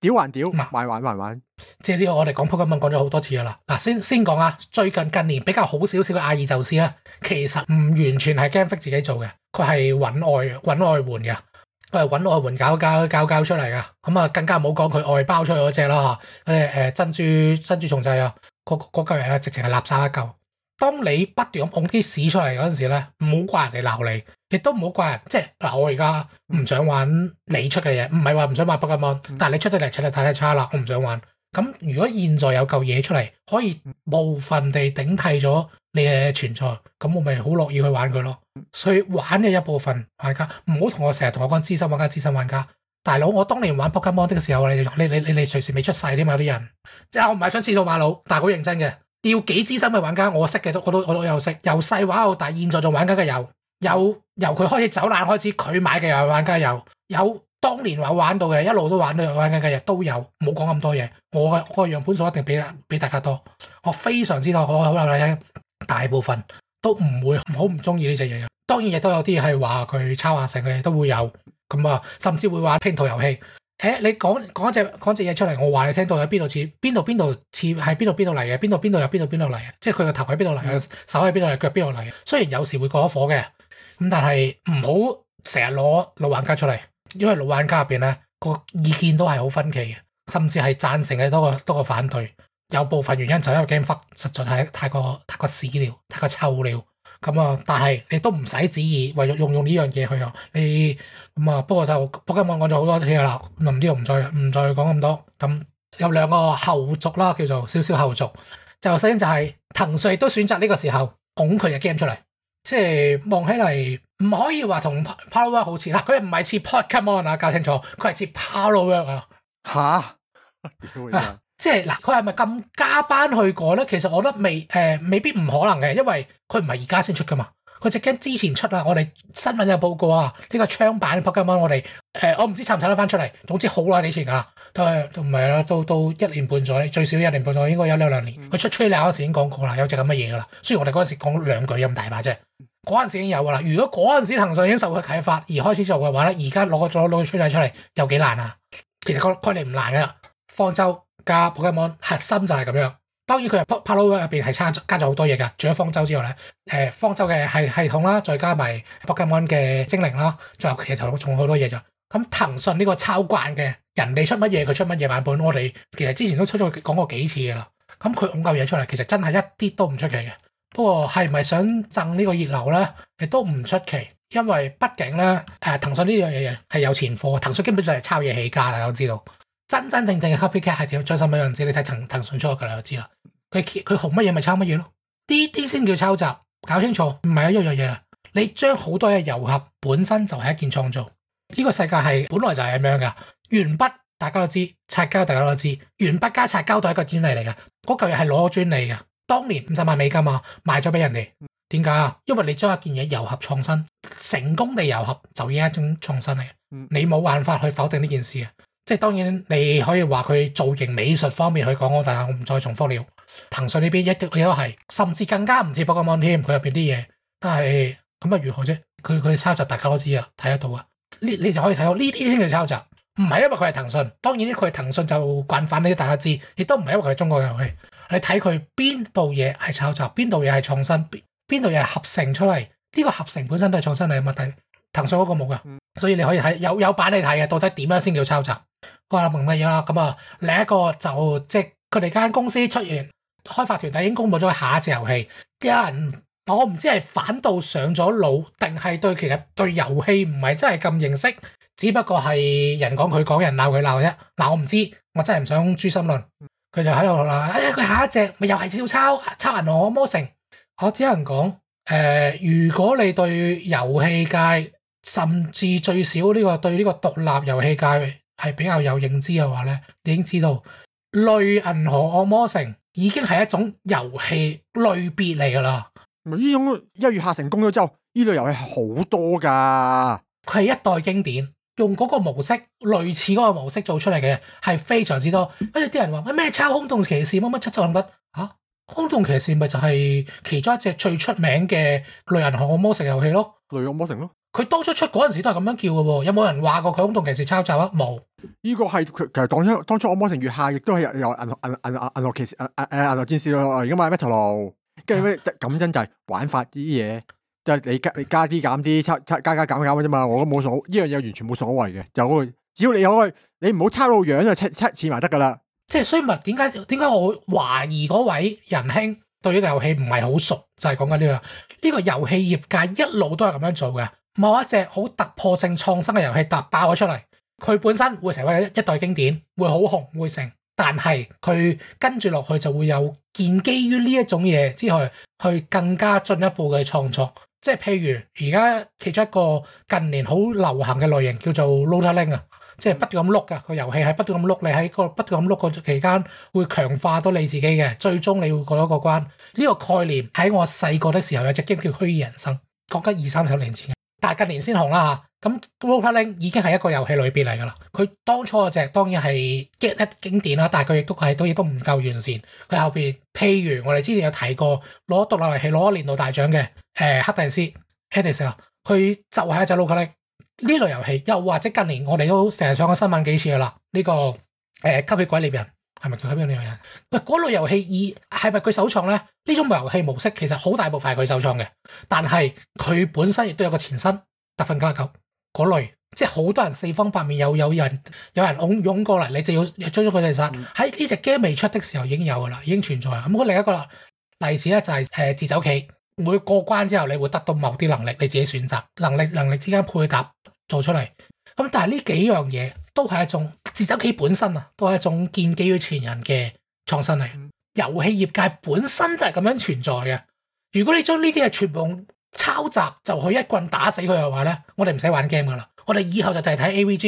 B: 屌還屌，玩。
A: 即係呢個我哋講 Pokemon 講咗好多次噶啦。嗱，先講啊，最近年比較好少少嘅阿爾宙斯咧，其實唔完全係 Game Freak 自己做嘅，佢係揾外援嘅，佢係揾外援搞出嚟嘅。咁啊，更加唔好講佢外包出去嗰隻啦嚇，珍珠重製啊，嗰嚿嘢咧直情係垃圾一嚿。當你不斷咁拱啲屎出嚟嗰陣時咧，唔好怪人哋鬧你，亦都唔好怪人。即係嗱，我而家唔想玩你出嘅嘢，唔係話唔想玩 Pokemon，但係你出得嚟實在太差啦，我唔想玩。咁如果現在有嚿嘢出嚟，可以部分地頂替咗你嘅存在，咁我咪好樂意去玩佢咯。所以玩嘅一部分玩家，唔好同我成日同我講資深玩家。大佬，我當年玩 Pokemon 嘅時候，你隨時未出世添嘛？有啲人，即係我唔係想似數馬佬，但係好認真嘅。要幾資深嘅玩家，我識嘅我都有識，由細玩到大，現在仲玩緊嘅有由佢開始走爛開始，佢買嘅有玩家有當年玩到嘅，一路都玩緊嘅都有，冇講咁多嘢。我個樣本數一定比大家多，我非常知道，我好有聽，大部分都唔會好唔中意呢隻嘢。當然亦都有啲係話佢抄下成嘅嘢都會有，咁啊，甚至會玩拼圖遊戲。你講隻嘢出嚟，我話你聽到喺邊度似邊度似係邊度嚟嘅，邊度有邊度嚟嘅，即係佢個頭喺邊度嚟嘅，手喺邊度嚟，腳邊度嚟嘅。雖然有時會過咗火嘅，咁但係唔好成日攞老玩家出嚟，因為老玩家入邊咧個意見都係好分歧嘅，甚至係贊成嘅多過反對。有部分原因就因為 Game Freak 實在係太過屎尿，太過臭料。咁啊，但係你都唔使旨意為咗用呢樣嘢去啊，你咁啊，不過就 Pokemon 講咗好多嘢啦，咁呢度唔再講咁多。咁有兩個後續啦，叫做少少後續。就首先就係騰訊亦都選擇呢個時候拱佢嘅 game 出嚟，即係望起嚟唔可以話同 Palworld 好似啦，佢唔係似 Pokemon 啊，搞清楚，佢係似 Palworld 啊。
B: 嚇！
A: 即係嗱，佢係咪咁加班去改咧？其實我覺得未必唔可能嘅，因為佢唔係而家先出噶嘛。佢隻 game 之前出啊，我哋新聞有報告啊。呢個槍版 Pokemon 我哋我唔知睇唔睇得翻出嚟。總之好耐以前噶，都唔係啦，到1年半咗，最少1年半咗，應該有兩年。佢出 trailer 嗰時已經講過啦，有隻咁嘅嘢噶啦。雖然我哋嗰陣時講兩句咁大把啫，嗰陣時已經有噶啦。如果嗰陣時騰訊已經受佢啟發而開始做嘅話咧，而家攞個 trailer 出嚟有幾難啊？其實個概念唔難嘅，方舟加 Pokemon 核心就係咁樣。當然佢係 Palworld 入邊係加咗好多嘢㗎，除咗方舟之外咧，方舟嘅系統啦，再加埋 Pokemon 嘅精靈啦，仲有其實仲好多嘢咋。咁騰訊呢個抄慣嘅，人哋出乜嘢佢出乜嘢版本，我哋其實之前都講過幾次㗎啦。咁佢拱嚿嘢出嚟，其實真係一啲都唔出奇嘅。不過係咪想掙呢個熱流咧，亦都唔出奇，因為畢竟咧騰訊呢樣嘢係有前科，騰訊基本上係抄嘢起家啦，我知道。真正嘅 copycat 係點樣？將心比樣子，你睇騰訊出嘅啦，就知啦。佢紅乜嘢咪抄乜嘢咯？呢啲先叫抄襲，搞清楚，唔係一樣嘢啦。你將好多嘢糅合，本身就係一件創造。呢個世界係本來就係咁樣噶。鉛筆大家都知，擦膠大家都知，鉛筆加擦膠都係一個專利嚟嘅。嗰嚿嘢係攞咗專利嘅，當年50萬美金啊，賣咗俾人哋。點解啊？因為你將一件嘢糅合創新，成功地糅合就已經係一種創新嚟嘅。你冇辦法去否定呢件事啊。即係當然你可以話佢造型美術方面去講，但係我唔再重複了。騰訊呢邊一啲嘢都係，甚至更加唔似 Pokemon 添，佢入邊啲嘢。但係咁啊，如何啫？佢抄襲大家都知啊，睇得到啊。你就可以睇到呢啲先叫抄襲，唔係因為佢係騰訊。當然咧，佢係騰訊就慣犯呢，大家知。亦都唔係因為佢係中國遊戲。你睇佢邊度嘢係抄襲，邊度嘢係創新，邊度嘢係合成出嚟。呢個合成本身都係創新嚟嘅問題。騰訊嗰個冇噶，所以你可以睇有版你睇嘅，到底點樣先叫抄襲？我話明乜嘢啦？咁啊，另一個就即係佢哋間公司出現開發團隊已經公佈咗下一隻遊戲，有人我唔知係反倒上咗腦，定係其實對遊戲唔係真係咁認識，只不過係人講佢講，人鬧佢鬧啫。嗱，我唔知，我真係唔想誅心論。佢就喺度啦，佢下一隻咪又係照抄銀河魔城。我只能講，如果你對遊戲界甚至最少對呢個獨立遊戲界係比較有認知嘅話咧，你已經知道類銀河惡魔城已經係一種遊戲類別嚟噶啦。
B: 呢種一月下成功咗之後，呢類遊戲係好多噶。佢
A: 係一代經典，用嗰個模式類似嗰個模式做出嚟嘅係非常之多。跟住啲人話咩抄空洞騎士乜乜七七乜嚇？空洞騎士咪就係其中一隻最出名嘅類銀河惡魔城遊戲咯。
B: 類惡魔城咯。
A: 佢當初出嗰陣時都係咁樣叫嘅喎，有冇人話過佢空洞騎士抄襲啊？冇。
B: 呢個係佢其實當初惡魔城月下亦都係有銀河騎士銀河戰士嚟噶嘛 Metal 路，跟住咩咁真就係玩法啲嘢，即係你加啲減啲加減嘅啫嘛，我都冇所呢樣嘢完全冇所謂嘅，就只要你有你唔好抄到樣就似埋得噶啦。
A: 即係所以咪點解我會懷疑嗰位仁兄對呢個遊戲唔係好熟，就係講緊呢個遊戲業界一路都係咁樣做嘅。某一隻好突破性創新嘅遊戲爆咗出嚟，佢本身會成為一代經典，會好紅會成，但係佢跟住落去就會有建基於呢一種嘢之後去更加進一步嘅創作。即係譬如而家其中一個近年好流行嘅類型叫做 Loader Link 啊，即係不斷咁碌噶，個遊戲係不斷咁碌，你喺個不斷咁碌個期間會強化到你自己嘅，最終你會過咗個關。呢個概念喺我細個的時候有隻 game 叫虛擬人生，講緊20-30年前嘅，但係近年先紅啦嚇。咁 Loader Link 已經係一個遊戲類別嚟㗎啦。佢當初嗰隻當然係經典啦，但係佢亦都唔夠完善。佢後邊譬如我哋之前有提過攞獨立遊戲攞年度大獎嘅黑帝斯 Hades 啊，佢就係一隻 Loader Link。呢類遊戲又或者近年我哋都成日上過新聞幾次㗎啦，呢個吸血鬼獵人係咪叫吸血獵人？喂，嗰類遊戲係咪佢首創咧？呢種遊戲模式其實好大部分係佢首創嘅，但係佢本身亦都有個前身特訓99嗰類，即係好多人四方八面有人湧過嚟，你就要追咗佢哋殺。喺呢隻 game 未出的時候已經有㗎啦，已經存在。咁另一個例子咧就係自走棋。每過關之後，你會得到某啲能力，你自己選擇能力之間配搭做出嚟。咁但係呢幾樣嘢都係一種自走棋本身啊，都係一種建基於前人嘅創新嚟。遊戲業界本身就係咁樣存在嘅。如果你將呢啲嘢全部抄襲，就去一棍打死佢嘅話咧，我哋唔使玩 game 噶啦。我哋以後就係睇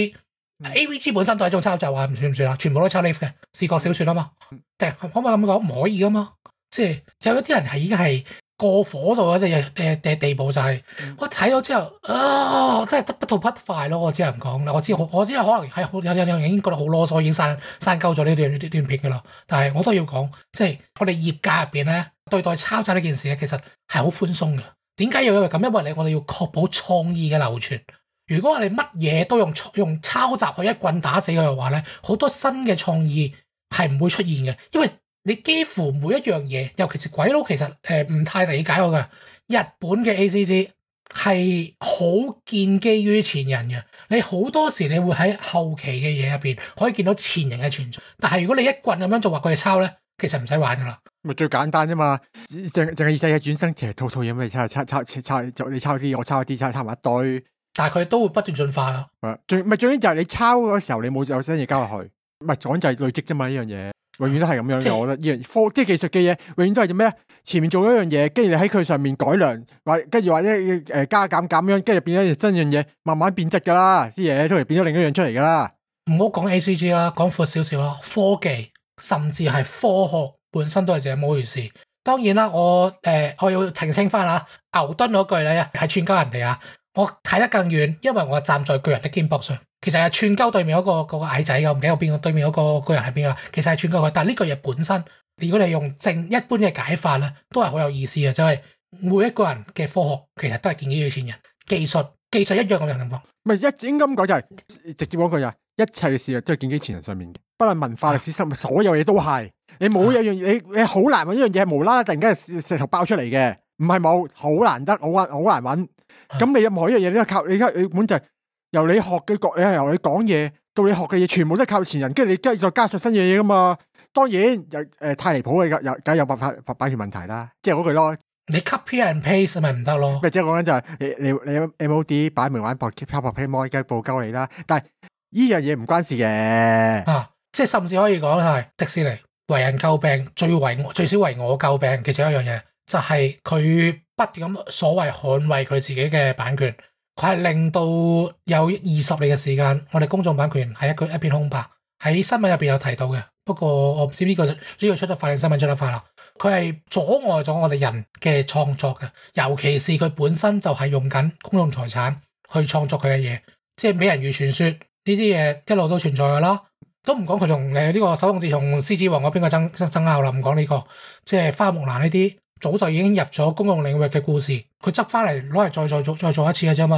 A: AVG。AVG 本身都係一種抄襲啊，唔算啦，全部都抄 Leaf 嘅視覺小說啊嘛。定可唔可以咁講？唔可以噶嘛。即係有一啲人係已經係過火到嘅地步，就係我睇咗之後真係得不吐不快咯。我只能講啦，我知可能係有人已經覺得好囉嗦，已經刪鳩咗呢段片噶啦。但係我都要講，即係我哋業界入邊咧對待抄襲呢件事咧，其實係好寬鬆嘅。點解要因為咁？因為我哋要確保創意嘅流傳。如果我哋乜嘢都用抄襲去一棍打死佢嘅話咧，好多新嘅創意係唔會出現嘅，因為你幾乎每一樣嘢，尤其是鬼佬，其實唔太理解我嘅。日本嘅 ACG 係好建基於前人嘅，你好多時你會喺後期嘅嘢入邊可以見到前人嘅存在。但係如果你一棍咁樣就話佢哋抄咧，其實唔使玩噶啦。咪
B: 最簡單啫嘛，淨係異世界轉生，其實套嘢咪抄，你抄啲，我抄啲，抄埋一堆。
A: 但係佢都會不斷進化噶。
B: 最緊就係你抄嗰時候，你冇有新嘢交落去，唔係講就係累積啫嘛，呢樣嘢。永遠都係咁樣嘅，我覺得呢樣即係技術嘅嘢，永遠都係做咩？前面做一樣嘢，跟住你喺佢上面改良，跟住或者加減樣，跟住變咗新樣嘢，慢慢變質噶啦，啲嘢都係變咗另一樣出嚟噶啦。
A: 唔好講 ACG 啦，講闊少少啦，科技甚至係科學本身都係這麼回事。當然啦，我要澄清翻啦，牛頓嗰句咧係串鳩人哋啊，我睇得更遠，因為我站在巨人的肩膊上。其實係串鳩對面嗰個矮仔嘅，我唔記得邊個對面嗰個巨人係邊個。其實係串鳩佢，但係呢句嘢本身，如果你用一般嘅解法咧，都係好有意思嘅。就係每一個人嘅科學其實都係建基於前人，技術一樣咁樣情況。
B: 唔係應該咁講就係直接講句就係一切嘅事都係建基前人上面嘅，不論文化歷史生物所有嘢都係。你冇一樣嘢，你好難揾一樣嘢係無啦啦突然間石頭爆出嚟嘅，唔係冇，好難得，好難揾。咁你任何一樣嘢都係靠你本就係。由你學嘅角，你係由你講嘢到你學嘅嘢，全部都係靠前人，跟住你跟住再加上新嘢噶嘛。當然太離譜嘅，梗係有辦法擺脫問題啦。即係嗰句咯。你
A: copy and paste 咪唔得咯？
B: 即係講緊就係你 MOD 擺明玩Pokemon 而家報鳩你啦。但係呢樣嘢唔關事嘅。
A: 即係甚至可以講係迪士尼為人詬病，最少為我詬病其中一樣嘢，就係佢不斷咁所謂捍衛佢自己嘅版權。佢係令到有20年嘅時間，我哋公眾版權係一片空白。喺新聞入邊有提到嘅，不過我唔知呢個出得快定新聞出得快啦。佢係阻礙咗我哋人嘅創作嘅，尤其是佢本身就係用緊公共財產去創作佢嘅嘢，即係美人魚傳說呢啲嘢一路都存在㗎啦。都唔講佢同呢個手冢治蟲獅子王嗰邊嘅爭拗啦，唔講呢個，即係花木蘭呢啲。早就已經入咗公共領域嘅故事，佢執翻嚟攞嚟再做一次嘅啫嘛。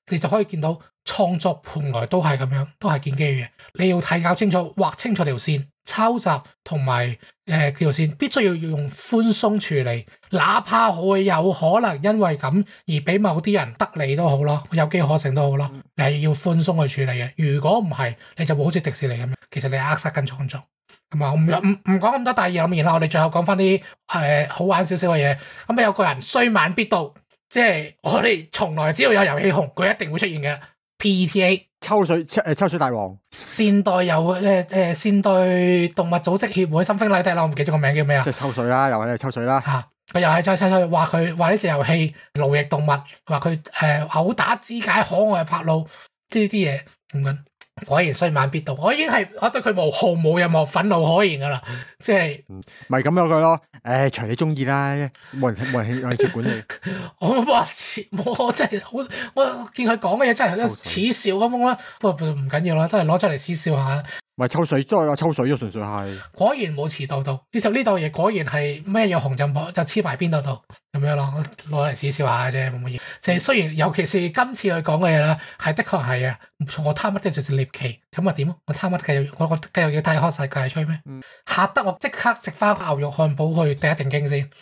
A: 你就可以見到創作盤來都係咁樣，都係建基嘅嘢。你要睇搞清楚，畫清楚條線，抄襲同埋條線必須要用寬鬆處理，哪怕會有可能因為咁而俾某啲人得利都好咯，有機可乘都好咯，你係要寬鬆去處理嘅。如果唔係，你就會好似迪士尼咁樣，其實你扼殺緊創作。咁啊，唔講咁多大嘢，然後我哋最後講翻啲好玩少少嘅嘢。咁有個人雖晚必到，即係我哋從來只要有遊戲紅，佢一定會出現嘅。PETA
B: 抽水大王，
A: 善待善待動物組織協會something like that啦，我唔記得個名叫咩啊？
B: 即係抽水啦，又係抽水啦。
A: 佢又係再抽話呢隻遊戲奴役動物，話佢毆打肢解可愛拍路，即係啲嘢咁緊。果然雖晚必到，我對佢毫無任何憤怒可言噶啦，即係
B: 咪咁樣佢咯。隨你中意啦，冇人興趣管你。
A: 我真係好，我見佢講嘅嘢真係恥笑咁樣啦。不過唔緊要啦，都係攞出嚟恥笑下。
B: 咪抽水，都係抽水咯，純粹係。
A: 果然冇遲到呢度嘢果然係咩有紅就黐埋邊度咁樣咯，攞嚟恥笑下啫，冇乜嘢。即係雖然尤其是今次佢講嘅嘢啦，係的確係啊，我貪乜嘅就是獵奇，咁啊點啊？我貪乜我繼續要睇開世界吹咩？嚇得我即刻食翻牛肉漢堡去第一定經先。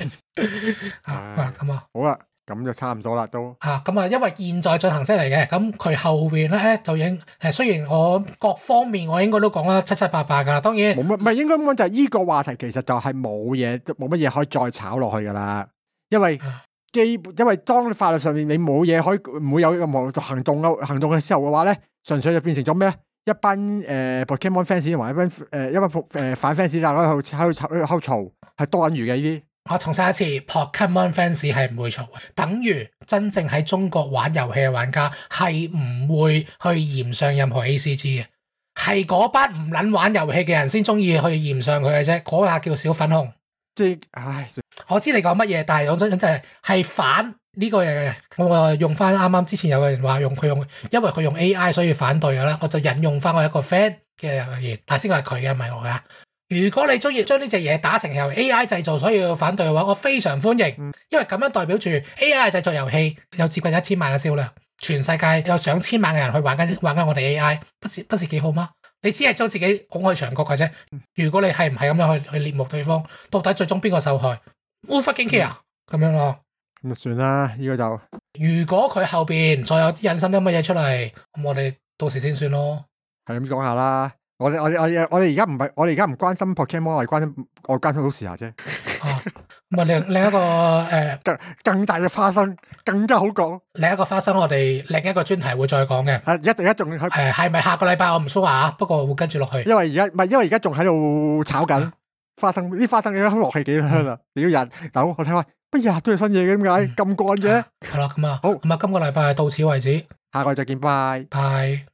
A: 咁啊，
B: 好啦。咁就差唔多啦，都
A: 咁啊，因為現在進行式嚟嘅，咁佢後邊咧就已經雖然我各方面我應該都講得七七八八噶啦，當然冇乜，
B: 唔係應該咁講，就係依個話題其實就係冇乜嘢可以再炒落去噶啦，因為當法律上面你冇嘢可以唔會有任何行動嘅時候嘅話咧，純粹就變成咗咩？一班Pokemon fans 同埋一班反 fans 大家喺度嘈，係多緊餘嘅呢啲。
A: 我重申一次 ，Pokemon fans 係唔會嘈嘅，等於真正喺中國玩遊戲嘅玩家係唔會去嫌上任何 ACG 嘅，係嗰班唔撚玩遊戲嘅人先中意去嫌上佢嘅啫，嗰下叫小粉紅。
B: 即係，唉，
A: 我知你講乜嘢，但係我真係反呢個嘢。我用翻啱啱之前有個人話因為佢用 AI 所以反對嘅啦，我就引用翻我一個 friend 嘅嘢，但係先係佢嘅，唔係我嘅。如果你中意將呢隻嘢打成由 AI 製造，所以要反對嘅話，我非常歡迎，因為咁樣代表住 AI 製作遊戲有接近1000萬嘅銷量，全世界有上千萬嘅人去玩緊我哋 AI，不是幾好嗎？你只係將自己拱去牆角嘅啫。如果你係唔係咁樣去獵目對方，到底最終邊個受害？Who fucking care？咁樣咯。
B: 咁就算啦，呢個就。
A: 如果佢後邊再有啲引申啲乜嘢出嚟，咁我哋到時先算咯。
B: 係咁講下啦。我哋而家唔關心 Pokemon， 我關心到時下啫。
A: 咁啊，另一個
B: 更大嘅花生，更加好講。
A: 另一個花生，我哋另一個專題會再講嘅。
B: 一定仲
A: 係咪下個禮拜我唔蘇話，不過會跟住落去。
B: 因為而家仲喺度炒緊花生，啲花生嘅落氣幾香啊！屌人，嗱我睇下乜日都有新嘢嘅，點解咁乾嘅？
A: 係啦，咁啊，
B: 好，
A: 咁啊，今個禮拜到此為止，
B: 下個再見，拜
A: 拜。